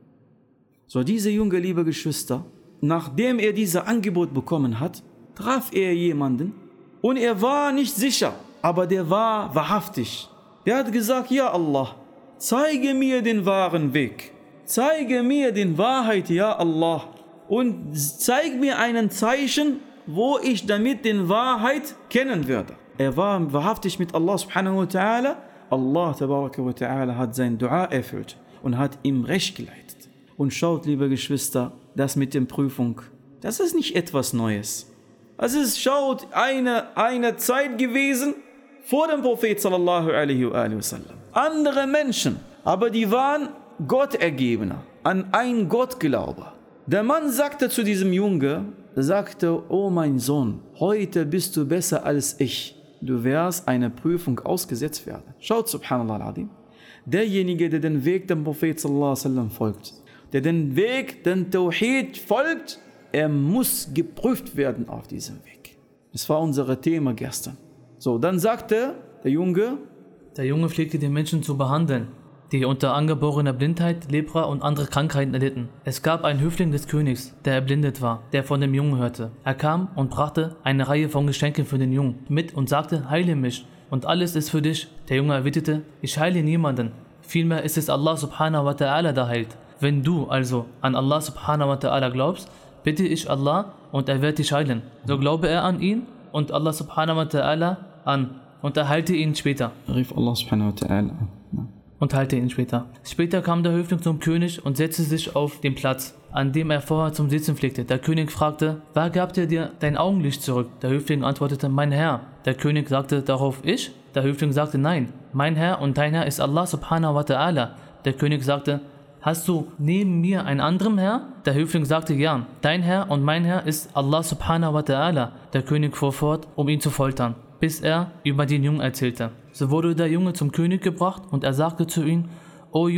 So, diese junge, liebe Geschwister, nachdem er dieses Angebot bekommen hat, traf er jemanden und er war nicht sicher, aber der war wahrhaftig. Der hat gesagt, ja Allah, zeige mir den wahren Weg, zeige mir die Wahrheit, ja Allah, und zeig mir ein Zeichen, wo ich damit die Wahrheit kennen werde. Er war wahrhaftig mit Allah subhanahu wa ta'ala. Allah tabaraka wa ta'ala hat sein Dua erfüllt und hat ihm Recht geleitet. Und schaut, liebe Geschwister, das mit der Prüfung, das ist nicht etwas Neues. Es ist, schaut, eine Zeit gewesen vor dem Prophet sallallahu alaihi wa sallam. Andere Menschen, aber die waren Gottergebener, an ein Gottglaube. Der Mann sagte zu diesem Junge, sagte, oh mein Sohn, heute bist du besser als ich. Du wirst einer Prüfung ausgesetzt werden. Schaut, subhanallah al-Azim. Derjenige, der den Weg dem Prophet sallallahu alaihi wa sallam folgt, der den Weg, den Tawhid folgt, er muss geprüft werden auf diesem Weg. Das war unser Thema gestern. So, dann sagte der Junge
pflegte die Menschen zu behandeln, die unter angeborener Blindheit, Lepra und andere Krankheiten erlitten. Es gab einen Höfling des Königs, der erblindet war, der von dem Jungen hörte. Er kam und brachte eine Reihe von Geschenken für den Jungen mit und sagte, heile mich und alles ist für dich. Der Junge erwiderte, ich heile niemanden, vielmehr ist es Allah subhanahu wa ta'ala, der heilt. Wenn du also an Allah subhanahu wa ta'ala glaubst, bitte ich Allah und er wird dich heilen. So glaube er an ihn und Allah subhanahu wa ta'ala an und er heilte ihn später.
Rief Allah subhanahu wa ta'ala an.
Und heilte ihn später. Später kam der Höfling zum König und setzte sich auf den Platz, an dem er vorher zum Sitzen pflegte. Der König fragte, wer gab dir dein Augenlicht zurück? Der Höfling antwortete, mein Herr. Der König sagte darauf, ich? Der Höfling sagte, nein, mein Herr und dein Herr ist Allah subhanahu wa ta'ala. Der König sagte, hast du neben mir einen anderen Herr? Der Höfling sagte, ja, dein Herr und mein Herr ist Allah subhanahu wa ta'ala. Der König fuhr fort, um ihn zu foltern, bis er über den Jungen erzählte. So wurde der Junge zum König gebracht und er sagte zu ihm, O Junge,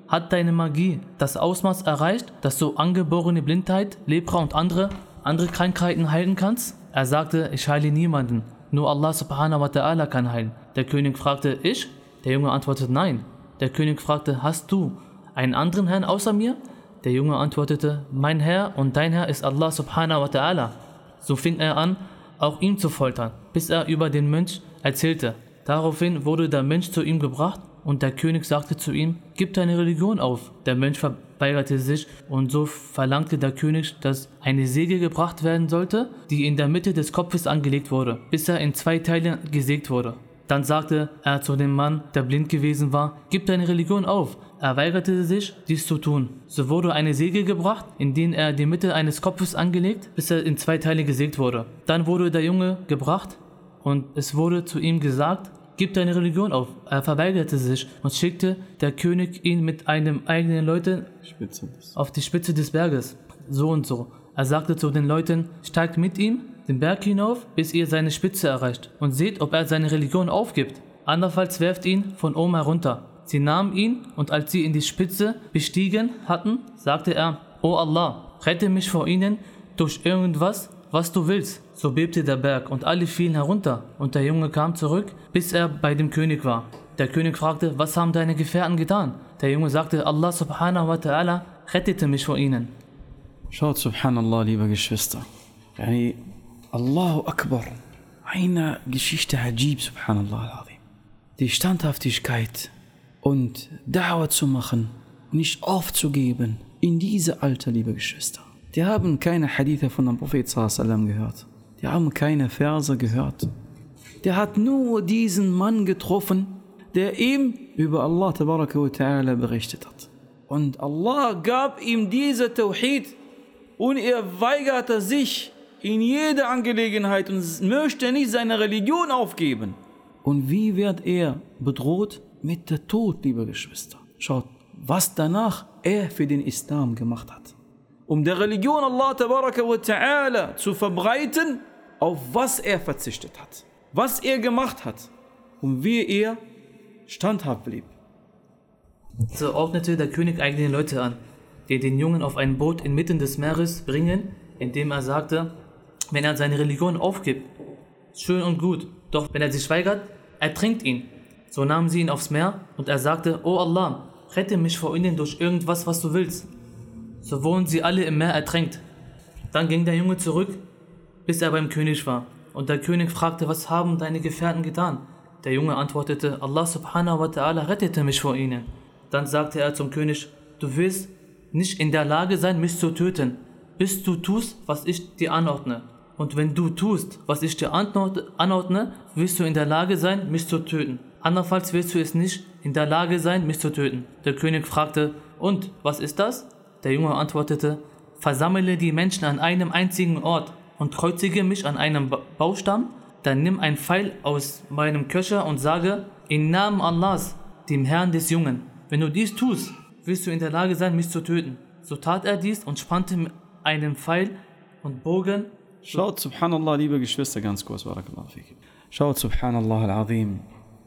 hat deine Magie das Ausmaß erreicht, dass du angeborene Blindheit, Lepra und andere Krankheiten heilen kannst? Er sagte, ich heile niemanden, nur Allah subhanahu wa ta'ala kann heilen. Der König fragte, ich? Der Junge antwortete, nein. Der König fragte, hast du einen anderen Herrn außer mir? Der Junge antwortete, mein Herr und dein Herr ist Allah subhanahu wa ta'ala. So fing er an, auch ihn zu foltern, bis er über den Mönch erzählte. Daraufhin wurde der Mönch zu ihm gebracht und der König sagte zu ihm, gib deine Religion auf. Der Mönch verweigerte sich und so verlangte der König, dass eine Säge gebracht werden sollte, die in der Mitte des Kopfes angelegt wurde, bis er in 2 Teile gesägt wurde. Dann sagte er zu dem Mann, der blind gewesen war, gib deine Religion auf. Er weigerte sich, dies zu tun. So wurde eine Säge gebracht, in die er die Mitte eines Kopfes angelegt, bis er in 2 Teile gesägt wurde. Dann wurde der Junge gebracht und es wurde zu ihm gesagt, gib deine Religion auf. Er verweigerte sich und schickte der König ihn mit einem eigenen Leuten auf die Spitze des Berges. So und so. Er sagte zu den Leuten, steigt mit ihm den Berg hinauf, bis ihr seine Spitze erreicht und seht, ob er seine Religion aufgibt. Andernfalls werft ihn von oben herunter. Sie nahmen ihn und als sie in die Spitze bestiegen hatten, sagte er, O Allah, rette mich vor ihnen durch irgendwas, was du willst. So bebte der Berg und alle fielen herunter und der Junge kam zurück, bis er bei dem König war. Der König fragte, was haben deine Gefährten getan? Der Junge sagte, Allah subhanahu wa ta'ala rettete mich vor ihnen.
Schaut, subhanallah, liebe Geschwister. Allahu Akbar. Eine Geschichte Ajib, subhanallah al-Azim. Die Standhaftigkeit und Da'wah zu machen, nicht aufzugeben in diese Alter, liebe Geschwister. Die haben keine Hadithe von dem Prophet sallallahu gehört. Die haben keine Verse gehört. Der hat nur diesen Mann getroffen, der ihm über Allah tabaraka wa ta'ala berichtet hat. Und Allah gab ihm diese Tawhid und er weigerte sich in jeder Angelegenheit und möchte nicht seine Religion aufgeben. Und wie wird er bedroht? Mit der Tod, liebe Geschwister. Schaut, was danach er für den Islam gemacht hat. Um der Religion Allah tabaraka wa ta'ala zu verbreiten, auf was er verzichtet hat. Was er gemacht hat. Und wie er standhaft blieb.
So ordnete der König eigene Leute an, die den Jungen auf ein Boot inmitten des Meeres bringen, indem er sagte, wenn er seine Religion aufgibt, schön und gut, doch wenn er sich weigert, ertrinkt ihn. So nahmen sie ihn aufs Meer und er sagte, O Allah, rette mich vor ihnen durch irgendwas, was du willst. So wurden sie alle im Meer ertränkt. Dann ging der Junge zurück, bis er beim König war. Und der König fragte, was haben deine Gefährten getan? Der Junge antwortete, Allah subhanahu wa ta'ala rettete mich vor ihnen. Dann sagte er zum König, du wirst nicht in der Lage sein, mich zu töten, bis du tust, was ich dir anordne. Und wenn du tust, was ich dir anordne, wirst du in der Lage sein, mich zu töten. Andernfalls wirst du es nicht in der Lage sein, mich zu töten. Der König fragte, und, was ist das? Der Junge antwortete, versammle die Menschen an einem einzigen Ort und kreuzige mich an einem Baumstamm, dann nimm ein Pfeil aus meinem Köcher und sage, im Namen Allahs, dem Herrn des Jungen. Wenn du dies tust, wirst du in der Lage sein, mich zu töten. So tat er dies und spannte einen Pfeil und Bogen.
Schaut, subhanallah, liebe Geschwister, ganz kurz, barakallahu fik. Schaut, subhanallah al-Azim.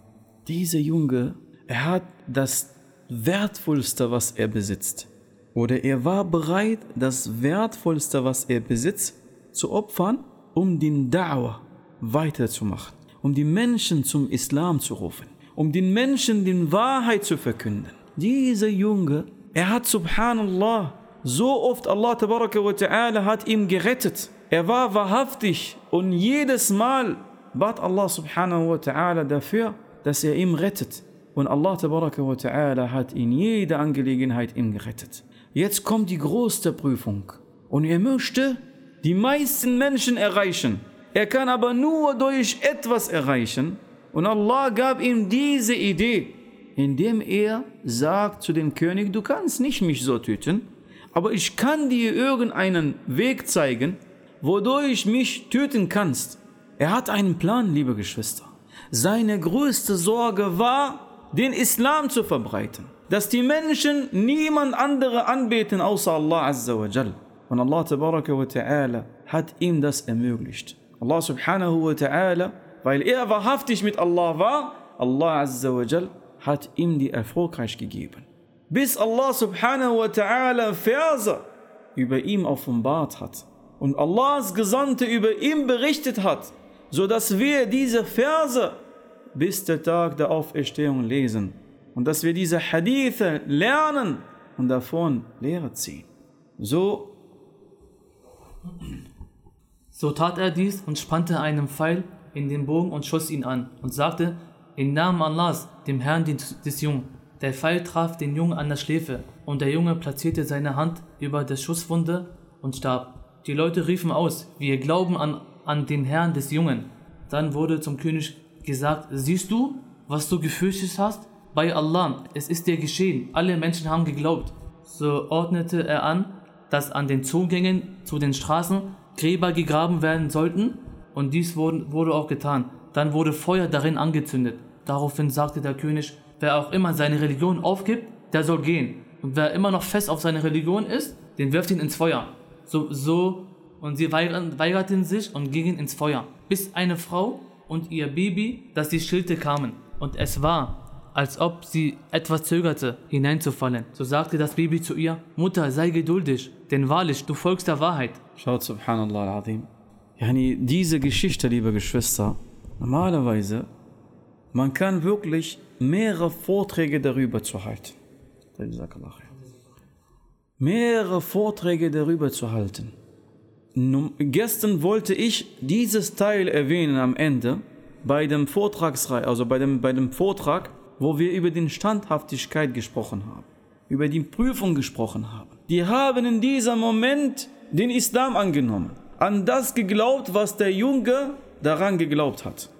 Dieser Junge, er hat das Wertvollste, was er besitzt. Oder er war bereit, das Wertvollste, was er besitzt, zu opfern, um den Da'wah weiterzumachen. Um die Menschen zum Islam zu rufen. Um den Menschen die Wahrheit zu verkünden. Dieser Junge, er hat subhanallah, so oft Allah tabaraka wa ta'ala hat ihn gerettet. Er war wahrhaftig und jedes Mal bat Allah subhanahu wa ta'ala dafür, dass er ihn rettet. Und Allah tabaraka wa ta'ala hat in jeder Angelegenheit ihn gerettet. Jetzt kommt die größte Prüfung. Und er möchte die meisten Menschen erreichen. Er kann aber nur durch etwas erreichen. Und Allah gab ihm diese Idee, indem er sagt zu dem König, du kannst nicht mich so töten, aber ich kann dir irgendeinen Weg zeigen, wodurch mich töten kannst. Er hat einen Plan, liebe Geschwister. Seine größte Sorge war, den Islam zu verbreiten. Dass die Menschen niemand andere anbeten, außer Allah Azza wa Jal. Und Allah tabaraka wa ta'ala hat ihm das ermöglicht. Allah subhanahu wa ta'ala, weil er wahrhaftig mit Allah war, Allah Azza wa Jal hat ihm die erfolgreich gegeben. bis Allah subhanahu wa ta'ala Verse über ihm offenbart hat und Allahs Gesandte über ihn berichtet hat, sodass wir diese Verse bis der Tag der Auferstehung lesen und dass wir diese Hadithe lernen und davon Lehre ziehen. So
tat er dies und spannte einen Pfeil in den Bogen und schoss ihn an und sagte: Im Namen Allahs, dem Herrn des Jungen. Der Pfeil traf den Jungen an der Schläfe und der Junge platzierte seine Hand über der Schusswunde und starb. Die Leute riefen aus: Wir glauben an den Herrn des Jungen. Dann wurde zum König gesagt: Siehst du, was du gefürchtet hast? Bei Allah, es ist dir geschehen. Alle Menschen haben geglaubt. So ordnete er an, dass an den Zugängen zu den Straßen Gräber gegraben werden sollten, und dies wurde auch getan. Dann wurde Feuer darin angezündet. Daraufhin sagte der König: Wer auch immer seine Religion aufgibt, der soll gehen. Und wer immer noch fest auf seine Religion ist, den wirft ihn ins Feuer. Und sie weigerten sich und gingen ins Feuer, bis eine Frau und ihr Baby, das sie stillte, kamen. Und es war, als ob sie etwas zögerte, hineinzufallen. So sagte das Baby zu ihr: Mutter, sei geduldig, denn wahrlich, du folgst der Wahrheit.
Schaut, subhanallah al-azim. Diese Geschichte, liebe Geschwister, normalerweise, man kann wirklich mehrere Vorträge darüber zu halten. Mehrere Vorträge darüber zu halten. Gestern wollte ich dieses Teil erwähnen am Ende, bei dem Vortragsreihe, also bei dem Vortrag, wo wir über die Standhaftigkeit gesprochen haben, über die Prüfung gesprochen haben. Die haben in diesem Moment den Islam angenommen, an das geglaubt, was der Junge daran geglaubt hat.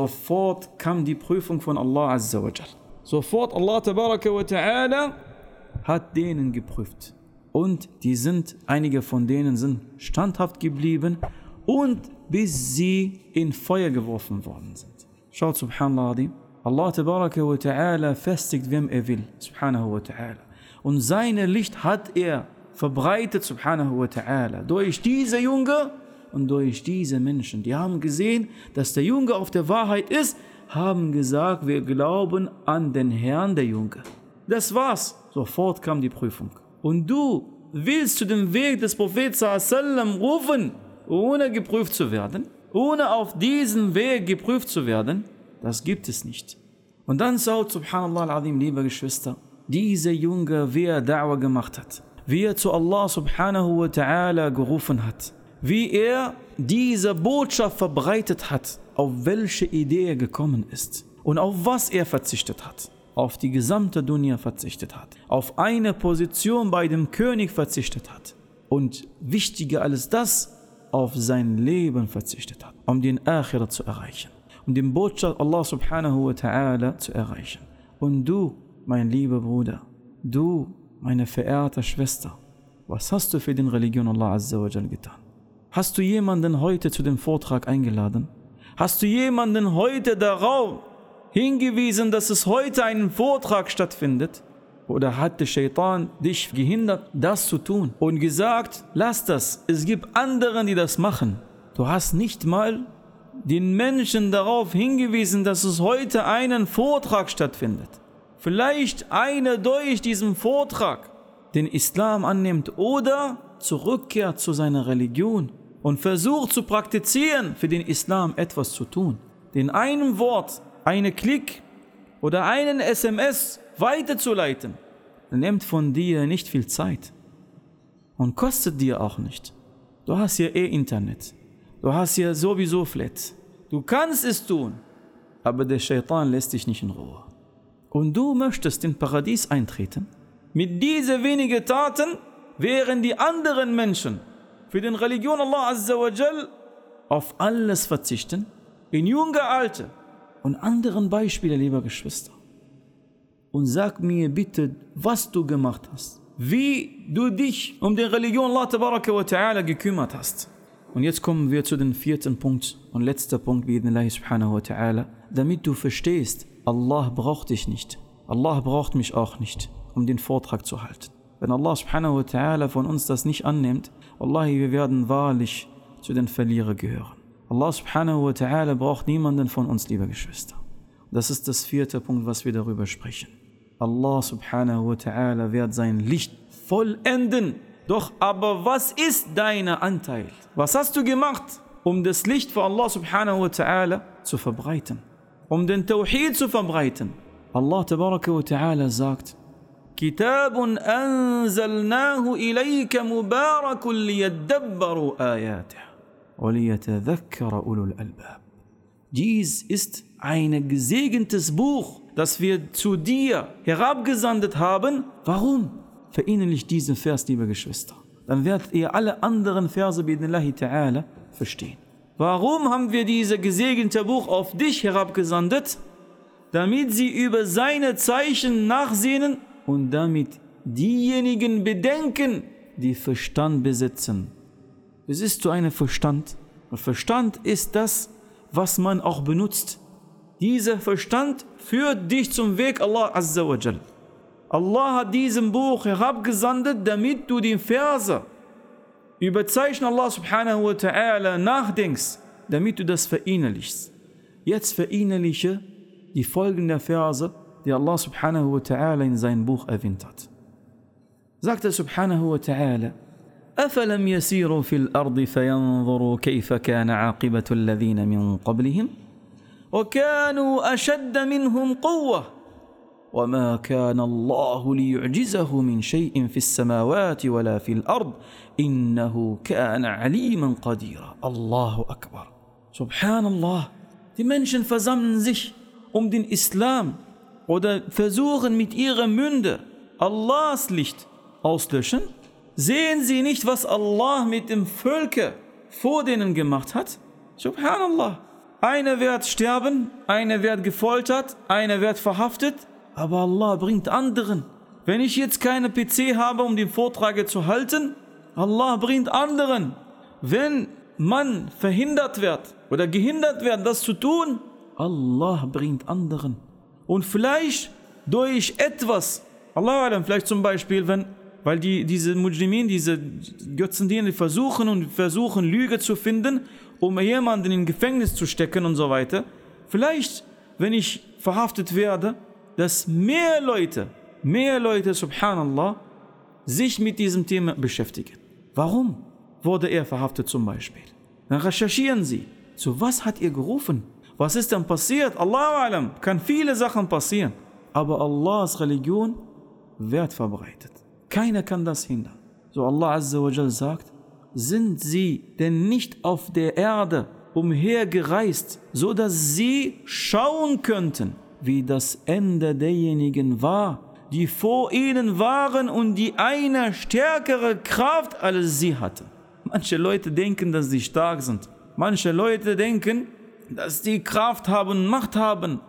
Sofort kam die Prüfung von Allah Azza wa Jal. Sofort Allah Tabaraka wa Ta'ala hat denen geprüft. Und einige von denen sind standhaft geblieben und bis sie in Feuer geworfen worden sind. Schaut, subhanallah, Allah Tabaraka wa Ta'ala festigt, wem er will, subhanahu wa ta'ala. Und sein Licht hat er verbreitet, subhanahu wa ta'ala, durch diese Junge und durch diese Menschen. Die haben gesehen, dass der Junge auf der Wahrheit ist, haben gesagt: Wir glauben an den Herrn der Junge. Das war's. Sofort kam die Prüfung. Und du willst zu dem Weg des Propheten sallam rufen, ohne geprüft zu werden, ohne auf diesem Weg geprüft zu werden? Das gibt es nicht. Und dann schaut, subhanallah al-azim, liebe Geschwister, dieser Junge, wie er Da'wah gemacht hat, wie er zu Allah subhanahu wa ta'ala gerufen hat, wie er diese Botschaft verbreitet hat, auf welche Idee er gekommen ist und auf was er verzichtet hat. Auf die gesamte Dunya verzichtet hat, auf eine Position bei dem König verzichtet hat und wichtiger als das, auf sein Leben verzichtet hat, um den Akhirah zu erreichen, um den Botschaft Allah subhanahu wa ta'ala zu erreichen. Und du, mein lieber Bruder, du, meine verehrte Schwester, was hast du für die Religion Allah Azza wa Jal getan? Hast du jemanden heute zu dem Vortrag eingeladen? Hast du jemanden heute darauf hingewiesen, dass es heute einen Vortrag stattfindet? Oder hat der Shaitan dich gehindert, das zu tun und gesagt: Lass das, es gibt andere, die das machen? Du hast nicht mal den Menschen darauf hingewiesen, dass es heute einen Vortrag stattfindet. Vielleicht einer durch diesen Vortrag den Islam annimmt oder zurückkehrt zu seiner Religion und versucht zu praktizieren, für den Islam etwas zu tun. Den einen Wort, eine Klick oder einen SMS weiterzuleiten, nimmt von dir nicht viel Zeit und kostet dir auch nicht. Du hast hier Internet, du hast hier sowieso Flat, du kannst es tun, aber der Shaitan lässt dich nicht in Ruhe. Und du möchtest in Paradies eintreten? Mit diesen wenigen Taten wären die anderen Menschen für die Religion Allah Azza wa Jal auf alles verzichten, in junger Alter und anderen Beispiele, liebe Geschwister. Und sag mir bitte, was du gemacht hast, wie du dich um die Religion Allah Tabaraka wa Ta'ala gekümmert hast. Und jetzt kommen wir zu dem 4. Punkt und letzter Punkt, bi'idhnillahi subhanahu wa ta'ala, damit du verstehst, Allah braucht dich nicht, Allah braucht mich auch nicht, um den Vortrag zu halten. Wenn Allah subhanahu wa ta'ala von uns das nicht annimmt, Wallahi, wir werden wahrlich zu den Verlierern gehören. Allah subhanahu wa ta'ala braucht niemanden von uns, liebe Geschwister. Das ist das 4. Punkt, was wir darüber sprechen. Allah subhanahu wa ta'ala wird sein Licht vollenden. Doch aber was ist dein Anteil? Was hast du gemacht, um das Licht von Allah subhanahu wa ta'ala zu verbreiten? Um den Tawhid zu verbreiten? Allah tabaraka wa ta'ala sagt, Kitabun anzalnahu ilayka mubarakun liyadabbaru ayatih wa liyatadhakkara ulul albab. Dies ist ein gesegnetes Buch, das wir zu dir herabgesandt haben. Warum? Verinnerlicht diesen Vers, liebe Geschwister. Dann werdet ihr alle anderen Verse bi'idhnillahi ta'ala verstehen. Warum haben wir dieses gesegnete Buch auf dich herabgesandt? Damit sie über seine Zeichen nachsehen und damit diejenigen bedenken, die Verstand besitzen. Es ist so ein Verstand. Und Verstand ist das, was man auch benutzt. Dieser Verstand führt dich zum Weg Allah Azza wa Jal. Allah hat diesem Buch herabgesandt, damit du die Verse über Zeichen Allah subhanahu wa ta'ala nachdenkst, damit du das verinnerlichst. Jetzt verinnerliche die folgenden Verse, die Allah subhanahu wa ta'ala in seinem Buch erwähnt hat. Sagt er subhanahu wa ta'ala, أَفَلَمْ يَسِيرُوا فِي الْأَرْضِ فَيَنْظُرُوا كَيْفَ كَانَ عَاقِبَةُ الَّذِينَ مِنْ قَبْلِهِمْ وَكَانُوا أَشَدَّ مِنْهُمْ قُوَّةً وَمَا كَانَ اللَّهُ لِيُعْجِزَهُ مِنْ شَيْءٍ فِي السَّمَاوَاتِ وَلَا فِي الْأَرْضِ إِنَّهُ كَانَ عَلِيمًا قَدِيرًا. Allahu Akbar. Subhanallah. Die Menschen versammeln sich um den Islam oder versuchen mit ihrem Munde Allahs Licht auslöschen. Sehen sie nicht, was Allah mit dem Völker vor denen gemacht hat? Subhanallah. Einer wird sterben, einer wird gefoltert, einer wird verhaftet, aber Allah bringt anderen. Wenn ich jetzt keine PC habe, um den Vortrag zu halten, Allah bringt anderen. Wenn man verhindert wird oder gehindert wird, das zu tun, Allah bringt anderen. Und vielleicht durch etwas, Allah, vielleicht zum Beispiel, weil diese Mujrimin, diese Götzendiener versuchen Lüge zu finden, um jemanden in Gefängnis zu stecken und so weiter. Vielleicht, wenn ich verhaftet werde, dass mehr Leute, subhanallah, sich mit diesem Thema beschäftigen. Warum wurde er verhaftet zum Beispiel? Dann recherchieren Sie, zu was hat er gerufen? Was ist denn passiert? Allahu alam, kann viele Sachen passieren. Aber Allahs Religion wird verbreitet. Keiner kann das hindern. So Allah Azza wa Jal sagt, sind sie denn nicht auf der Erde umhergereist, so dass sie schauen könnten, wie das Ende derjenigen war, die vor ihnen waren und die eine stärkere Kraft als sie hatten. Manche Leute denken, dass sie stark sind. Manche Leute denken, dass sie Kraft haben, Macht haben.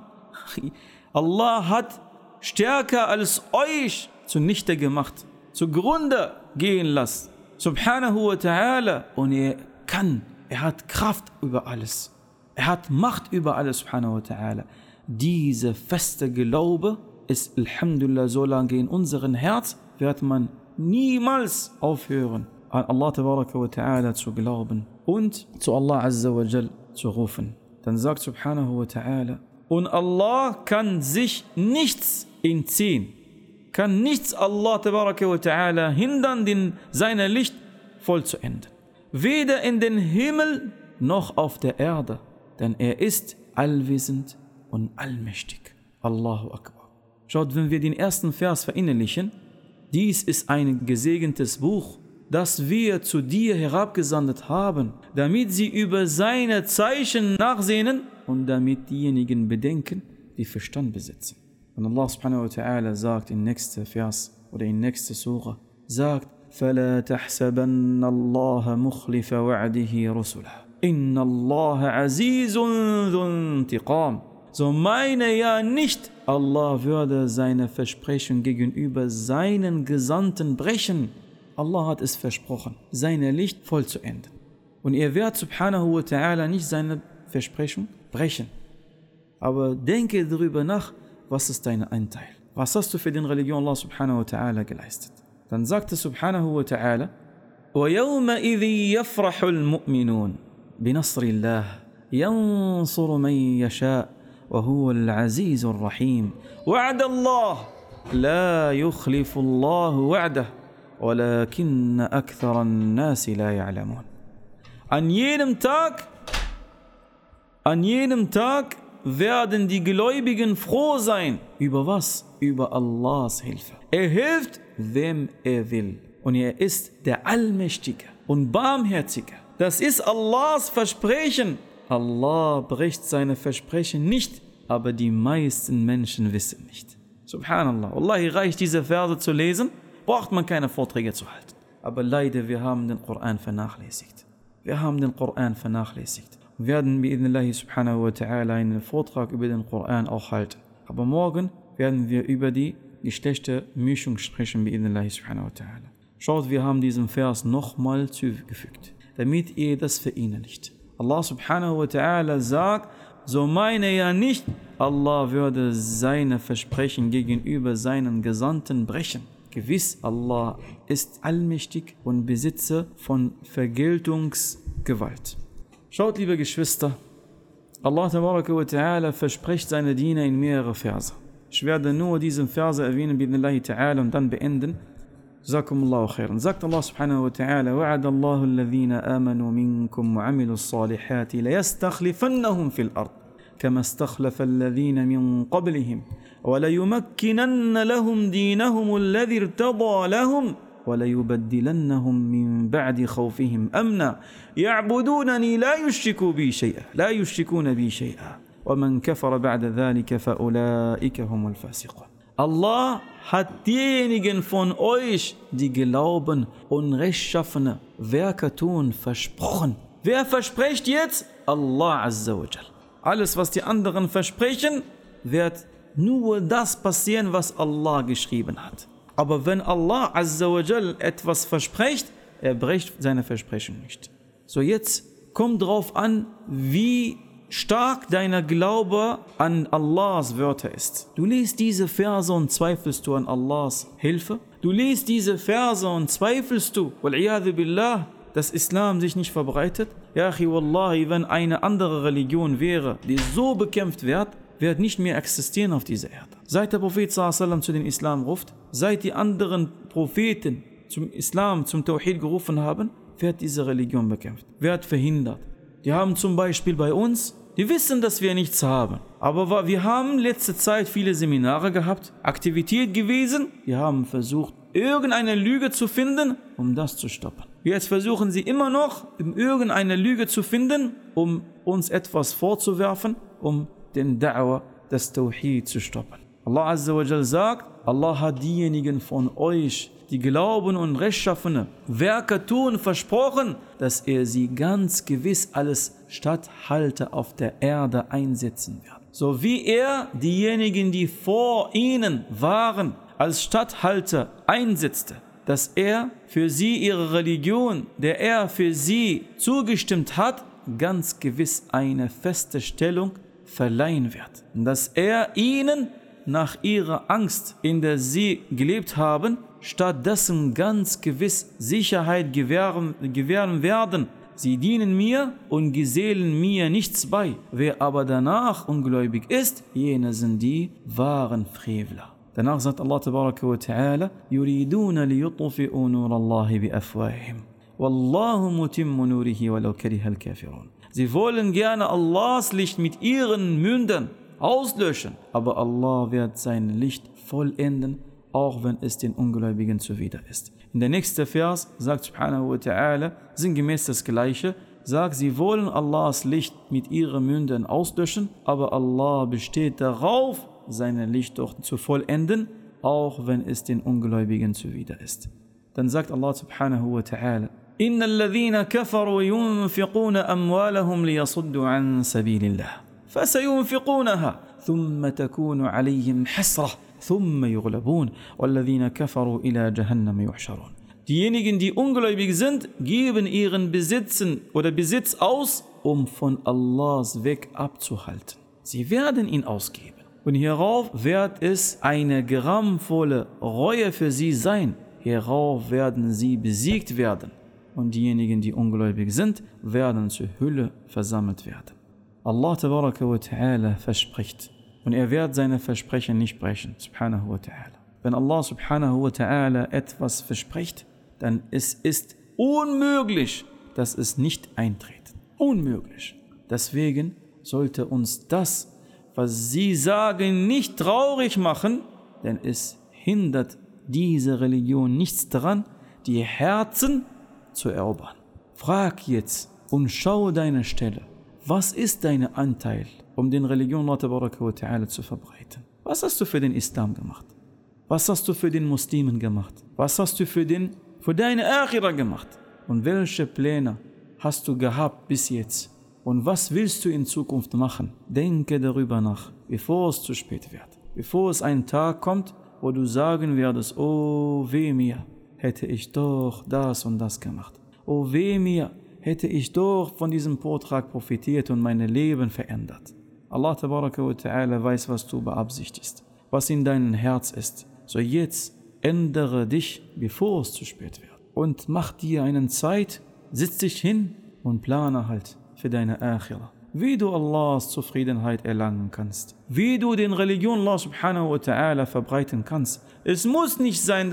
Allah hat stärker als euch zunichte gemacht, zugrunde gehen lassen. Subhanahu wa ta'ala. Und er hat Kraft über alles. Er hat Macht über alles, subhanahu wa ta'ala. Dieser feste Glaube ist, alhamdulillah, so lange in unserem Herz, wird man niemals aufhören, an Allah tabaraka wa ta'ala zu glauben und zu Allah azza wa jal zu rufen. Dann sagt subhanahu wa ta'ala, und Allah kann sich nichts entziehen, kann nichts Allah tabaraka wa ta'ala hindern, sein Licht voll zu enden. Weder in den Himmel noch auf der Erde, denn er ist allwissend und allmächtig. Allahu Akbar. Schaut, wenn wir den ersten Vers verinnerlichen, dies ist ein gesegnetes Buch, das wir zu dir herabgesandt haben, damit sie über seine Zeichen nachsehen und damit diejenigen bedenken, die Verstand besitzen. Und Allah subhanahu wa ta'ala sagt im nächsten Vers oder in nächster Surah, sagt, فَلَا تَحْسَبَنَّ اللَّهَ مُخْلِفَ وَعْدِهِ رُسُلَهُ إِنَّ اللَّهَ عَزِيزٌ ذُو انْتِقَامٍ. So meine ja nicht, Allah würde seine Versprechen gegenüber seinen Gesandten brechen. Allah hat es versprochen, sein Licht voll zu enden. Und er wird subhanahu wa ta'ala nicht seine Versprechen brechen. Aber denke darüber nach, was ist dein Anteil? Was hast du für die Religion Allah subhanahu wa ta'ala geleistet? Dann sagte subhanahu wa ta'ala, وَيَوْمَئِذٍ يَفْرَحُ الْمُؤْمِنُونَ بِنَصْرِ اللَّهِ يَنْصُرُ مَنْ يَشَاءُ وَهُوَ الْعَزِيزُ الرَّحِيمُ وَعْدَ اللَّهِ لا يخلف الله وعده ولكن أكثر الناس لا يعلمون. An jedem Tag werden die Gläubigen froh sein. Über was? Über Allahs Hilfe. Er hilft, wem er will. Und er ist der Allmächtige und Barmherzige. Das ist Allahs Versprechen. Allah bricht seine Versprechen nicht, aber die meisten Menschen wissen nicht. Subhanallah. Wallahi, reicht diese Verse zu lesen, braucht man keine Vorträge zu halten. Aber leider, wir haben den Koran vernachlässigt. Wir werden bi'idhnillahi subhanahu wa ta'ala einen Vortrag über den Koran auch halten. Aber morgen werden wir über die Geschlechtermischung sprechen bi'idhnillahi subhanahu wa ta'ala. Schaut, wir haben diesen Vers nochmal zugefügt, damit ihr das verinnerlicht. Allah subhanahu wa ta'ala sagt, so meine ja nicht, Allah würde seine Versprechen gegenüber seinen Gesandten brechen. Gewiss, Allah ist allmächtig und Besitzer von Vergeltungsgewalt. Schaut, liebe Geschwister, Allah tabaraka wa ta'ala verspricht seine Diener in mehrere Verse. Ich werde nur diese Verse erwähnen, bi'idhnillahi ta'ala, und dann beenden. Jazakumullahu khairan. Sagt Allah subhanahu wa ta'ala, wa'ada Allahu alladhina amanu minkum wa amilu s-salihati la yastakhlifannahum fil ard kama istakhlafa alladhina min qablihim wa la yumakkinanna lahum dinahum alladhi irtada lahum wa la yubaddilannahum min ba'di khawfihim amna ya'budunani la yushrikuna bi shay'a wa man kafara ba'da dhalika fa ulaika humul fasiqun. Allah hat diejenigen von euch, die glauben und rechtschaffene Werke tun, versprochen. Wer verspricht jetzt? Allah Azza wa Jal. Alles, was die anderen versprechen, wird nur das passieren, was Allah geschrieben hat. Aber wenn Allah Azza wa Jal etwas verspricht, er bricht seine Versprechen nicht. So, jetzt kommt drauf an, wie stark deiner Glaube an Allahs Wörter ist. Du liest diese Verse und zweifelst du an Allahs Hilfe? Du liest diese Verse und zweifelst du, wal'iyadhu billah, dass Islam sich nicht verbreitet? Ja, Achi, wallahi, wenn eine andere Religion wäre, die so bekämpft wird nicht mehr existieren auf dieser Erde. Seit der Prophet sallallahu zu den Islam ruft, seit die anderen Propheten zum Islam, zum Tawhid gerufen haben, wird diese Religion bekämpft, wird verhindert. Die haben zum Beispiel bei uns, die wissen, dass wir nichts haben. Aber wir haben letzte Zeit viele Seminare gehabt, Aktivität gewesen. Wir haben versucht, irgendeine Lüge zu finden, um das zu stoppen. Jetzt versuchen sie immer noch, irgendeine Lüge zu finden, um uns etwas vorzuwerfen, um den Da'wah, das Tawhid zu stoppen. Allah Azza wa Jal sagt, Allah hat diejenigen von euch, die glauben und rechtschaffene Werke tun, versprochen, dass er sie ganz gewiss als Statthalter auf der Erde einsetzen wird. So wie er diejenigen, die vor ihnen waren, als Statthalter einsetzte, dass er für sie ihre Religion, der er für sie zugestimmt hat, ganz gewiss eine feste Stellung verleihen wird. Dass er ihnen nach ihrer Angst, in der sie gelebt haben, stattdessen ganz gewiss Sicherheit gewähren werden. Sie dienen mir und gesellen mir nichts bei. Wer aber danach ungläubig ist, jene sind die wahren Frevler. Danach sagt Allah tabaraka wa ta'ala, yuriduna liyutfi'u nur Allahi bi afwahihim. Wallahu mutimmu nurihi walau karihal kafirun. Sie wollen gerne Allahs Licht mit ihren Mündern auslöschen, aber Allah wird sein Licht vollenden, auch wenn es den Ungläubigen zuwider ist. In der nächsten Vers sagt subhanahu wa ta'ala, sinngemäß das Gleiche, sagt, sie wollen Allahs Licht mit ihren Mündern auslöschen, aber Allah besteht darauf, sein Licht doch zu vollenden, auch wenn es den Ungläubigen zuwider ist. Dann sagt Allah subhanahu wa ta'ala, إن الذين كفروا ينفقون أموالهم ليصدوا عن سبيل الله فسينفقونها ثم تكون عليهم حسرة ثم يغلبون والذين كفروا إلى جهنم يحشرون. Diejenigen, die ungläubig sind, geben ihren Besitz aus, um von Allahs Weg abzuhalten. Sie werden ihn ausgeben. Und hierauf wird es eine gramvolle Reue für sie sein. Hierauf werden sie besiegt werden. Und diejenigen, die ungläubig sind, werden zur Hölle versammelt werden. Allah tabaraka wa ta'ala verspricht. Und er wird seine Versprechen nicht brechen. Subhanahu wa ta'ala. Wenn Allah subhanahu wa ta'ala etwas verspricht, dann es ist unmöglich, dass es nicht eintritt. Unmöglich. Deswegen sollte uns das, was sie sagen, nicht traurig machen, denn es hindert diese Religion nichts daran, die Herzen zu erobern. Frag jetzt und schau deine Stelle. Was ist dein Anteil, um den Religion Allah tabaraka wa ta'ala zu verbreiten? Was hast du für den Islam gemacht? Was hast du für den Muslimen gemacht? Was hast du für deine Akhira gemacht? Und welche Pläne hast du gehabt bis jetzt? Und was willst du in Zukunft machen? Denke darüber nach, bevor es zu spät wird. Bevor es ein Tag kommt, wo du sagen werdest, oh weh mir, hätte ich doch das und das gemacht. Oh weh mir, hätte ich doch von diesem Vortrag profitiert und mein Leben verändert. Allah tabaraka wa ta'ala weiß, was du beabsichtigst, was in deinem Herz ist. So jetzt ändere dich, bevor es zu spät wird. Und mach dir eine Zeit, sitz dich hin und plane halt für deine Akhira. Wie du Allahs Zufriedenheit erlangen kannst. Wie du den Religion Allah subhanahu wa ta'ala verbreiten kannst. Es muss nicht sein,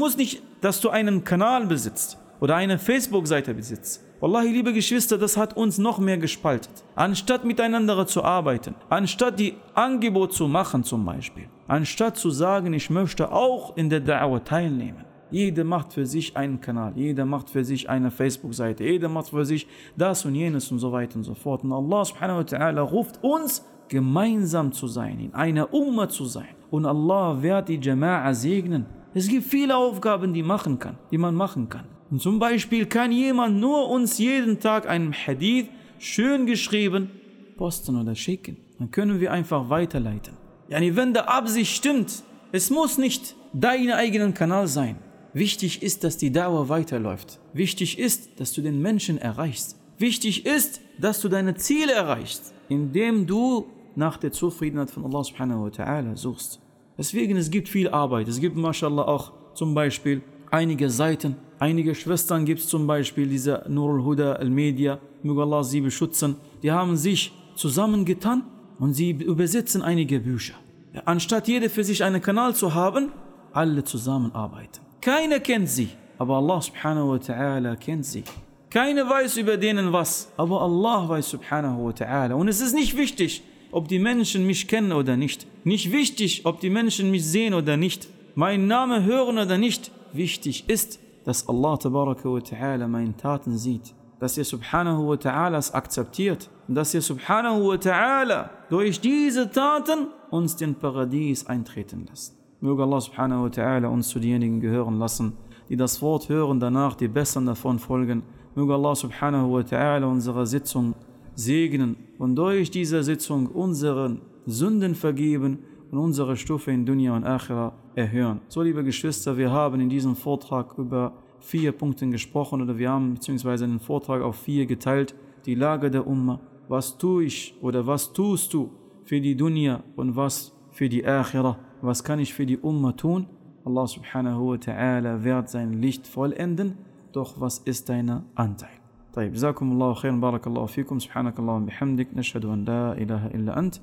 dass du einen Kanal besitzt oder eine Facebook-Seite besitzt. Wallahi, liebe Geschwister, das hat uns noch mehr gespaltet. Anstatt miteinander zu arbeiten, anstatt die Angebot zu machen zum Beispiel, anstatt zu sagen, ich möchte auch in der Da'wah teilnehmen. Jeder macht für sich einen Kanal, jeder macht für sich eine Facebook-Seite, jeder macht für sich das und jenes und so weiter und so fort. Und Allah subhanahu wa ta'ala ruft uns, gemeinsam zu sein, in einer Umma zu sein. Und Allah wird die Jama'a segnen. Es gibt viele Aufgaben, die man machen kann. Und zum Beispiel kann jemand nur uns jeden Tag einen Hadith, schön geschrieben, posten oder schicken. Dann können wir einfach weiterleiten. Wenn der Absicht stimmt, es muss nicht dein eigenen Kanal sein. Wichtig ist, dass die Da'wah weiterläuft. Wichtig ist, dass du den Menschen erreichst. Wichtig ist, dass du deine Ziele erreichst, indem du nach der Zufriedenheit von Allah subhanahu wa ta'ala suchst. Deswegen, es gibt viel Arbeit. Es gibt, mashallah, auch zum Beispiel einige Seiten. Einige Schwestern gibt es zum Beispiel, diese Nurul Huda al-Media, möge Allah sie beschützen. Die haben sich zusammengetan und sie übersetzen einige Bücher. Anstatt jeder für sich einen Kanal zu haben, alle zusammenarbeiten. Keiner kennt sie, aber Allah subhanahu wa ta'ala kennt sie. Keiner weiß über denen was, aber Allah weiß subhanahu wa ta'ala. Und es ist nicht wichtig, ob die Menschen mich kennen oder nicht. Nicht wichtig, ob die Menschen mich sehen oder nicht. Meinen Namen hören oder nicht. Wichtig ist, dass Allah tabaraka wa ta'ala meine Taten sieht. Dass er subhanahu wa ta'ala es akzeptiert. Und dass er subhanahu wa ta'ala durch diese Taten uns den Paradies eintreten lässt. Möge Allah subhanahu wa ta'ala uns zu denjenigen gehören lassen, die das Wort hören, danach die Besseren davon folgen. Möge Allah subhanahu wa ta'ala unsere Sitzung segnen und durch diese Sitzung unseren Sünden vergeben und unsere Stufe in Dunya und Akhira erhöhen. So, liebe Geschwister, wir haben in diesem Vortrag über 4 Punkte gesprochen oder wir haben beziehungsweise den Vortrag auf 4 geteilt. Die Lage der Umma, was tue ich oder was tust du für die Dunya und was für die Akhira, was kann ich für die Umma tun? Allah subhanahu wa ta'ala wird sein Licht vollenden, doch was ist dein Anteil? طيب جزاكم الله خيرا بارك الله فيكم سبحانك اللهم وبحمدك نشهد أن لا إله إلا أنت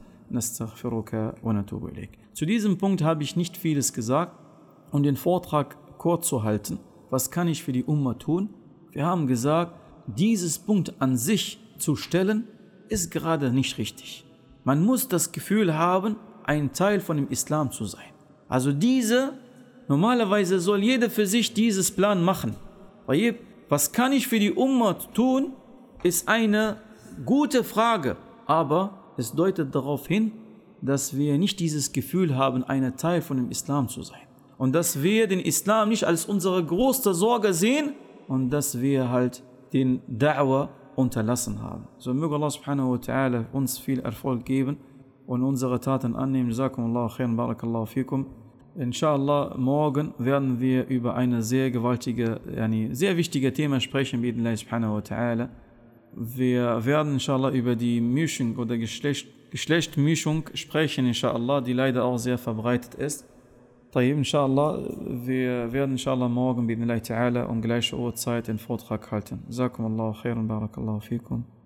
نستغفرك ونتوب إليك. Zu diesem Punkt habe ich nicht vieles gesagt, um den Vortrag kurz zu halten. Was kann ich für die Umma tun? Wir haben gesagt, dieses Punkt an sich zu stellen, ist gerade nicht richtig. Man muss das Gefühl haben, ein Teil von dem Islam zu sein. Also normalerweise soll jeder für sich dieses Plan machen. Was kann ich für die Umma tun, ist eine gute Frage. Aber es deutet darauf hin, dass wir nicht dieses Gefühl haben, ein Teil von dem Islam zu sein. Und dass wir den Islam nicht als unsere größte Sorge sehen und dass wir halt den Da'wah unterlassen haben. So möge Allah subhanahu wa ta'ala uns viel Erfolg geben und unsere Taten annehmen. Jazakumullahu khairan, barakallahu fikum. Inshallah, morgen werden wir über eine sehr wichtige Thema sprechen, bi'idhnillahi subhanahu wa ta'ala. Wir werden inshallah über die Mischung oder Geschlechtmischung sprechen, inshallah, die leider auch sehr verbreitet ist. Inshallah, wir werden inshallah morgen bi'idhnillahi ta'ala um gleiche Uhrzeit den Vortrag halten. Jazakumullahu khairan, barakallahu fikum.